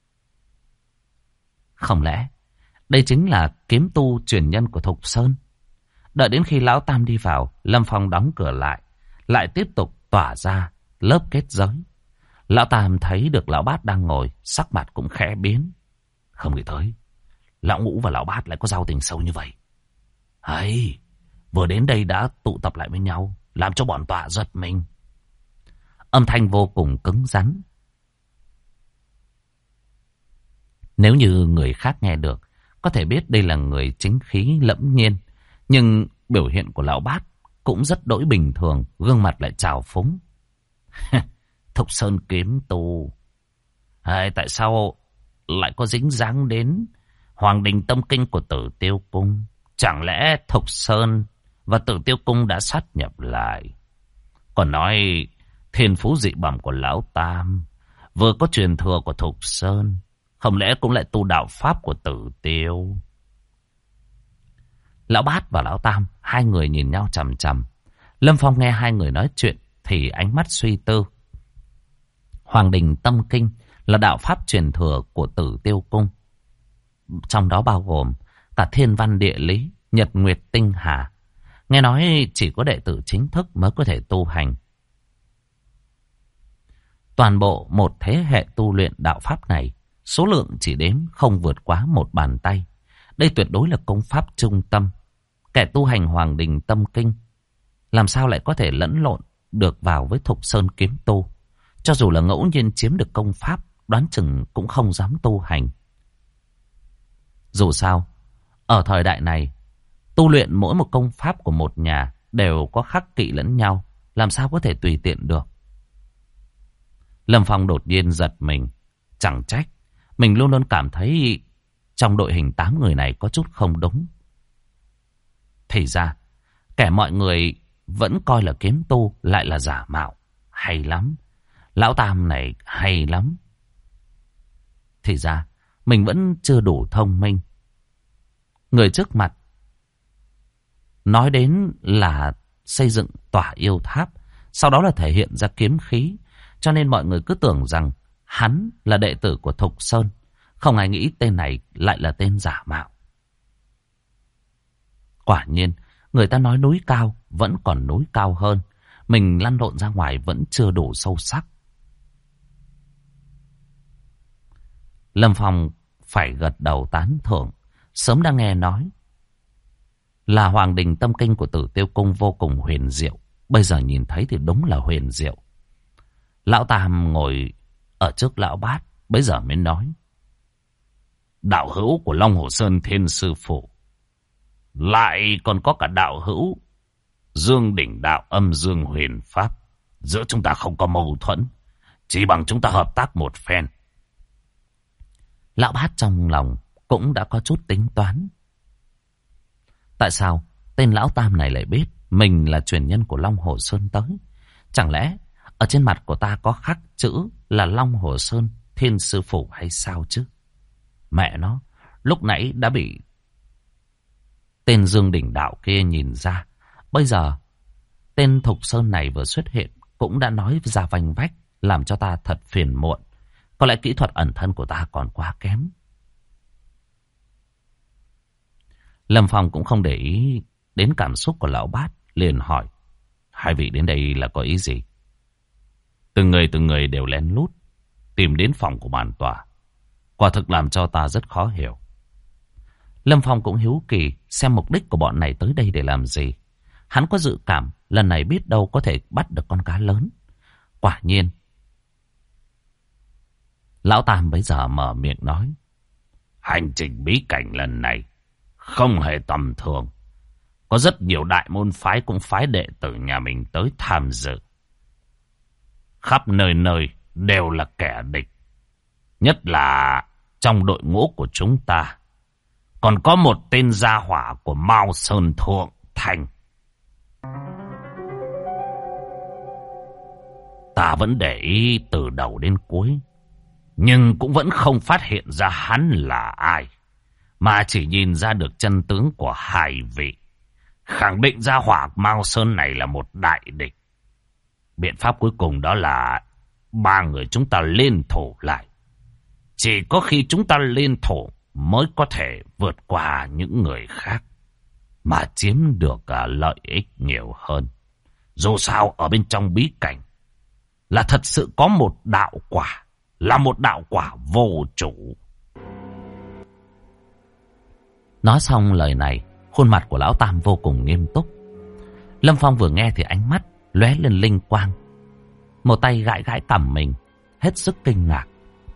Không lẽ đây chính là kiếm tu truyền nhân của Thục Sơn? Đợi đến khi lão Tam đi vào, Lâm Phong đóng cửa lại tiếp tục tỏa ra lớp kết giới. Lão Tam thấy được lão Bát đang ngồi, sắc mặt cũng khẽ biến. Không nghĩ tới lão Ngũ và lão Bát lại có giao tình sâu như vậy. Hay, vừa đến đây đã tụ tập lại với nhau, làm cho bọn tọa giật mình. Âm thanh vô cùng cứng rắn. Nếu như người khác nghe được, có thể biết đây là người chính khí lẫm nhiên. Nhưng biểu hiện của lão Bát cũng rất đỗi bình thường, gương mặt lại trào phúng. Thục Sơn kiếm tu. Tại sao lại có dính dáng đến Hoàng Đình Tâm Kinh của Tử Tiêu Cung? Chẳng lẽ Thục Sơn và Tử Tiêu Cung đã sát nhập lại? Còn nói thiên phú dị bẩm của lão Tam vừa có truyền thừa của Thục Sơn, không lẽ cũng lại tu đạo pháp của Tử Tiêu? Lão Bát và lão Tam, hai người nhìn nhau chằm chằm. Lâm Phong nghe hai người nói chuyện thì ánh mắt suy tư. Hoàng Đình Tâm Kinh là đạo pháp truyền thừa của Tử Tiêu Cung. Trong đó bao gồm cả thiên văn địa lý, nhật nguyệt tinh hà. Nghe nói chỉ có đệ tử chính thức mới có thể tu hành. Toàn bộ một thế hệ tu luyện đạo pháp này, số lượng chỉ đếm không vượt quá một bàn tay. Đây tuyệt đối là công pháp trung tâm. Kẻ tu hành Hoàng Đình Tâm Kinh làm sao lại có thể lẫn lộn được vào với Thục Sơn kiếm tu? Cho dù là ngẫu nhiên chiếm được công pháp, đoán chừng cũng không dám tu hành. Dù sao, ở thời đại này, tu luyện mỗi một công pháp của một nhà đều có khắc kỵ lẫn nhau, làm sao có thể tùy tiện được. Lâm Phong đột nhiên giật mình. Chẳng trách mình luôn luôn cảm thấy trong đội hình 8 người này có chút không đúng. Thì ra, kẻ mọi người vẫn coi là kiếm tu lại là giả mạo. Hay lắm. Lão Tam này hay lắm. Thì ra, mình vẫn chưa đủ thông minh. Người trước mặt nói đến là xây dựng tỏa yêu tháp, sau đó là thể hiện ra kiếm khí. Cho nên mọi người cứ tưởng rằng hắn là đệ tử của Thục Sơn. Không ai nghĩ tên này lại là tên giả mạo. Quả nhiên, người ta nói núi cao vẫn còn núi cao hơn. Mình lăn lộn ra ngoài vẫn chưa đủ sâu sắc. Lâm Phong phải gật đầu tán thưởng. Sớm đã nghe nói là Hoàng Đình Tâm Kinh của Tử Tiêu Cung vô cùng huyền diệu. Bây giờ nhìn thấy thì đúng là huyền diệu. Lão Tam ngồi ở trước lão Bát, bây giờ mới nói. Đạo hữu của Long Hồ Sơn Thiên Sư Phụ, lại còn có cả đạo hữu Dương Đỉnh Đạo Âm Dương Huyền Pháp. Giữa chúng ta không có mâu thuẫn, chỉ bằng chúng ta hợp tác một phen. Lão Bát trong lòng cũng đã có chút tính toán. Tại sao tên lão Tam này lại biết mình là truyền nhân của Long Hồ Sơn tới? Chẳng lẽ ở trên mặt của ta có khắc chữ là Long Hồ Sơn Thiên Sư Phụ hay sao chứ? Mẹ nó, lúc nãy đã bị tên Dương Đỉnh Đạo kia nhìn ra. Bây giờ tên Thục Sơn này vừa xuất hiện cũng đã nói ra vành vách, làm cho ta thật phiền muộn. Có lẽ kỹ thuật ẩn thân của ta còn quá kém. Lâm Phong cũng không để ý đến cảm xúc của lão Bát, liền hỏi. Hai vị đến đây là có ý gì? Từng người đều lén lút tìm đến phòng của bản tòa. Quả thực làm cho ta rất khó hiểu. Lâm Phong cũng hiếu kỳ xem mục đích của bọn này tới đây để làm gì. Hắn có dự cảm lần này biết đâu có thể bắt được con cá lớn. Quả nhiên, lão Tam bấy giờ mở miệng nói. Hành trình bí cảnh lần này không hề tầm thường. Có rất nhiều đại môn phái cũng phái đệ tử nhà mình tới tham dự. Khắp nơi nơi đều là kẻ địch. Nhất là trong đội ngũ của chúng ta còn có một tên gia hỏa của Mao Sơn Thượng Thành. Ta vẫn để ý từ đầu đến cuối, nhưng cũng vẫn không phát hiện ra hắn là ai, mà chỉ nhìn ra được chân tướng của hai vị. Khẳng định ra hỏa Mao Sơn này là một đại địch. Biện pháp cuối cùng đó là ba người chúng ta liên thủ lại. Chỉ có khi chúng ta liên thủ mới có thể vượt qua những người khác, mà chiếm được lợi ích nhiều hơn. Dù sao ở bên trong bí cảnh là thật sự có một đạo quả, là một đạo quả vô chủ. Nói xong lời này, khuôn mặt của lão Tam vô cùng nghiêm túc. Lâm Phong vừa nghe thì ánh mắt lóe lên linh quang, một tay gãi gãi cằm mình, hết sức kinh ngạc.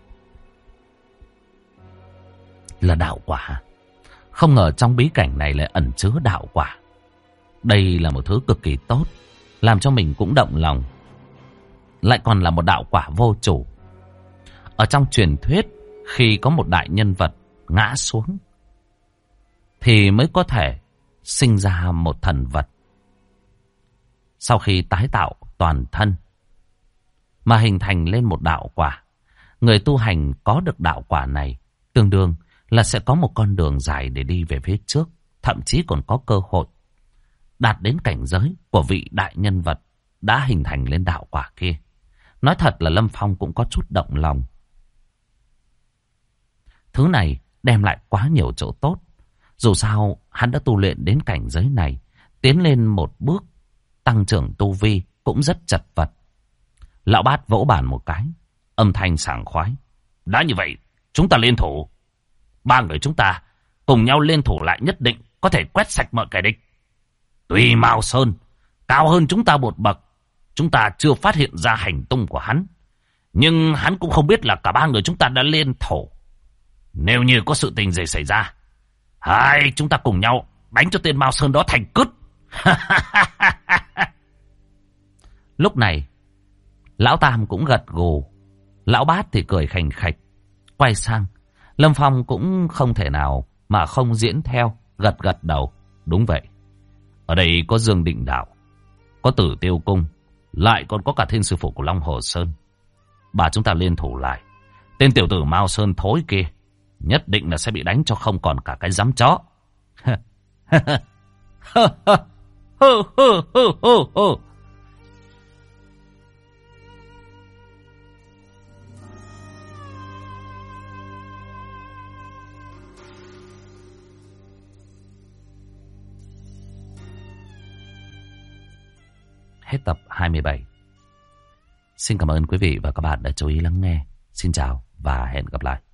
Là đạo quả? Không ngờ trong bí cảnh này lại ẩn chứa đạo quả. Đây là một thứ cực kỳ tốt, làm cho mình cũng động lòng. Lại còn là một đạo quả vô chủ. Ở trong truyền thuyết, khi có một đại nhân vật ngã xuống thì mới có thể sinh ra một thần vật. Sau khi tái tạo toàn thân mà hình thành lên một đạo quả, người tu hành có được đạo quả này tương đương là sẽ có một con đường dài để đi về phía trước, thậm chí còn có cơ hội đạt đến cảnh giới của vị đại nhân vật đã hình thành lên đạo quả kia. Nói thật là Lâm Phong cũng có chút động lòng. Thứ này đem lại quá nhiều chỗ tốt. Dù sao hắn đã tu luyện đến cảnh giới này, tiến lên một bước, tăng trưởng tu vi cũng rất chật vật. Lão Bát vỗ bàn một cái, âm thanh sảng khoái. Đã như vậy, chúng ta liên thủ. Ba người chúng ta cùng nhau liên thủ lại, nhất định có thể quét sạch mọi kẻ địch. Tuy Mao Sơn cao hơn chúng ta một bậc, chúng ta chưa phát hiện ra hành tung của hắn, nhưng hắn cũng không biết là cả ba người chúng ta đã liên thủ. Nếu như có sự tình gì xảy ra, hai chúng ta cùng nhau đánh cho tên Mao Sơn đó thành cứt. Lúc này Lão Tam cũng gật gù, Lão Bát thì cười khành khạch. Quay sang Lâm Phong cũng không thể nào mà không diễn theo, gật gật đầu. Đúng vậy, ở đây có Dương Định Đạo, có Tử Tiêu Cung, lại còn có cả Thiên Sư Phụ của Long Hồ Sơn. Bà chúng ta liên thủ lại, tên tiểu tử Mao Sơn thối kia nhất định là sẽ bị đánh cho không còn cả cái dám chó. Hết tập 27. Xin cảm ơn quý vị và các bạn đã chú ý lắng nghe. Xin chào và hẹn gặp lại.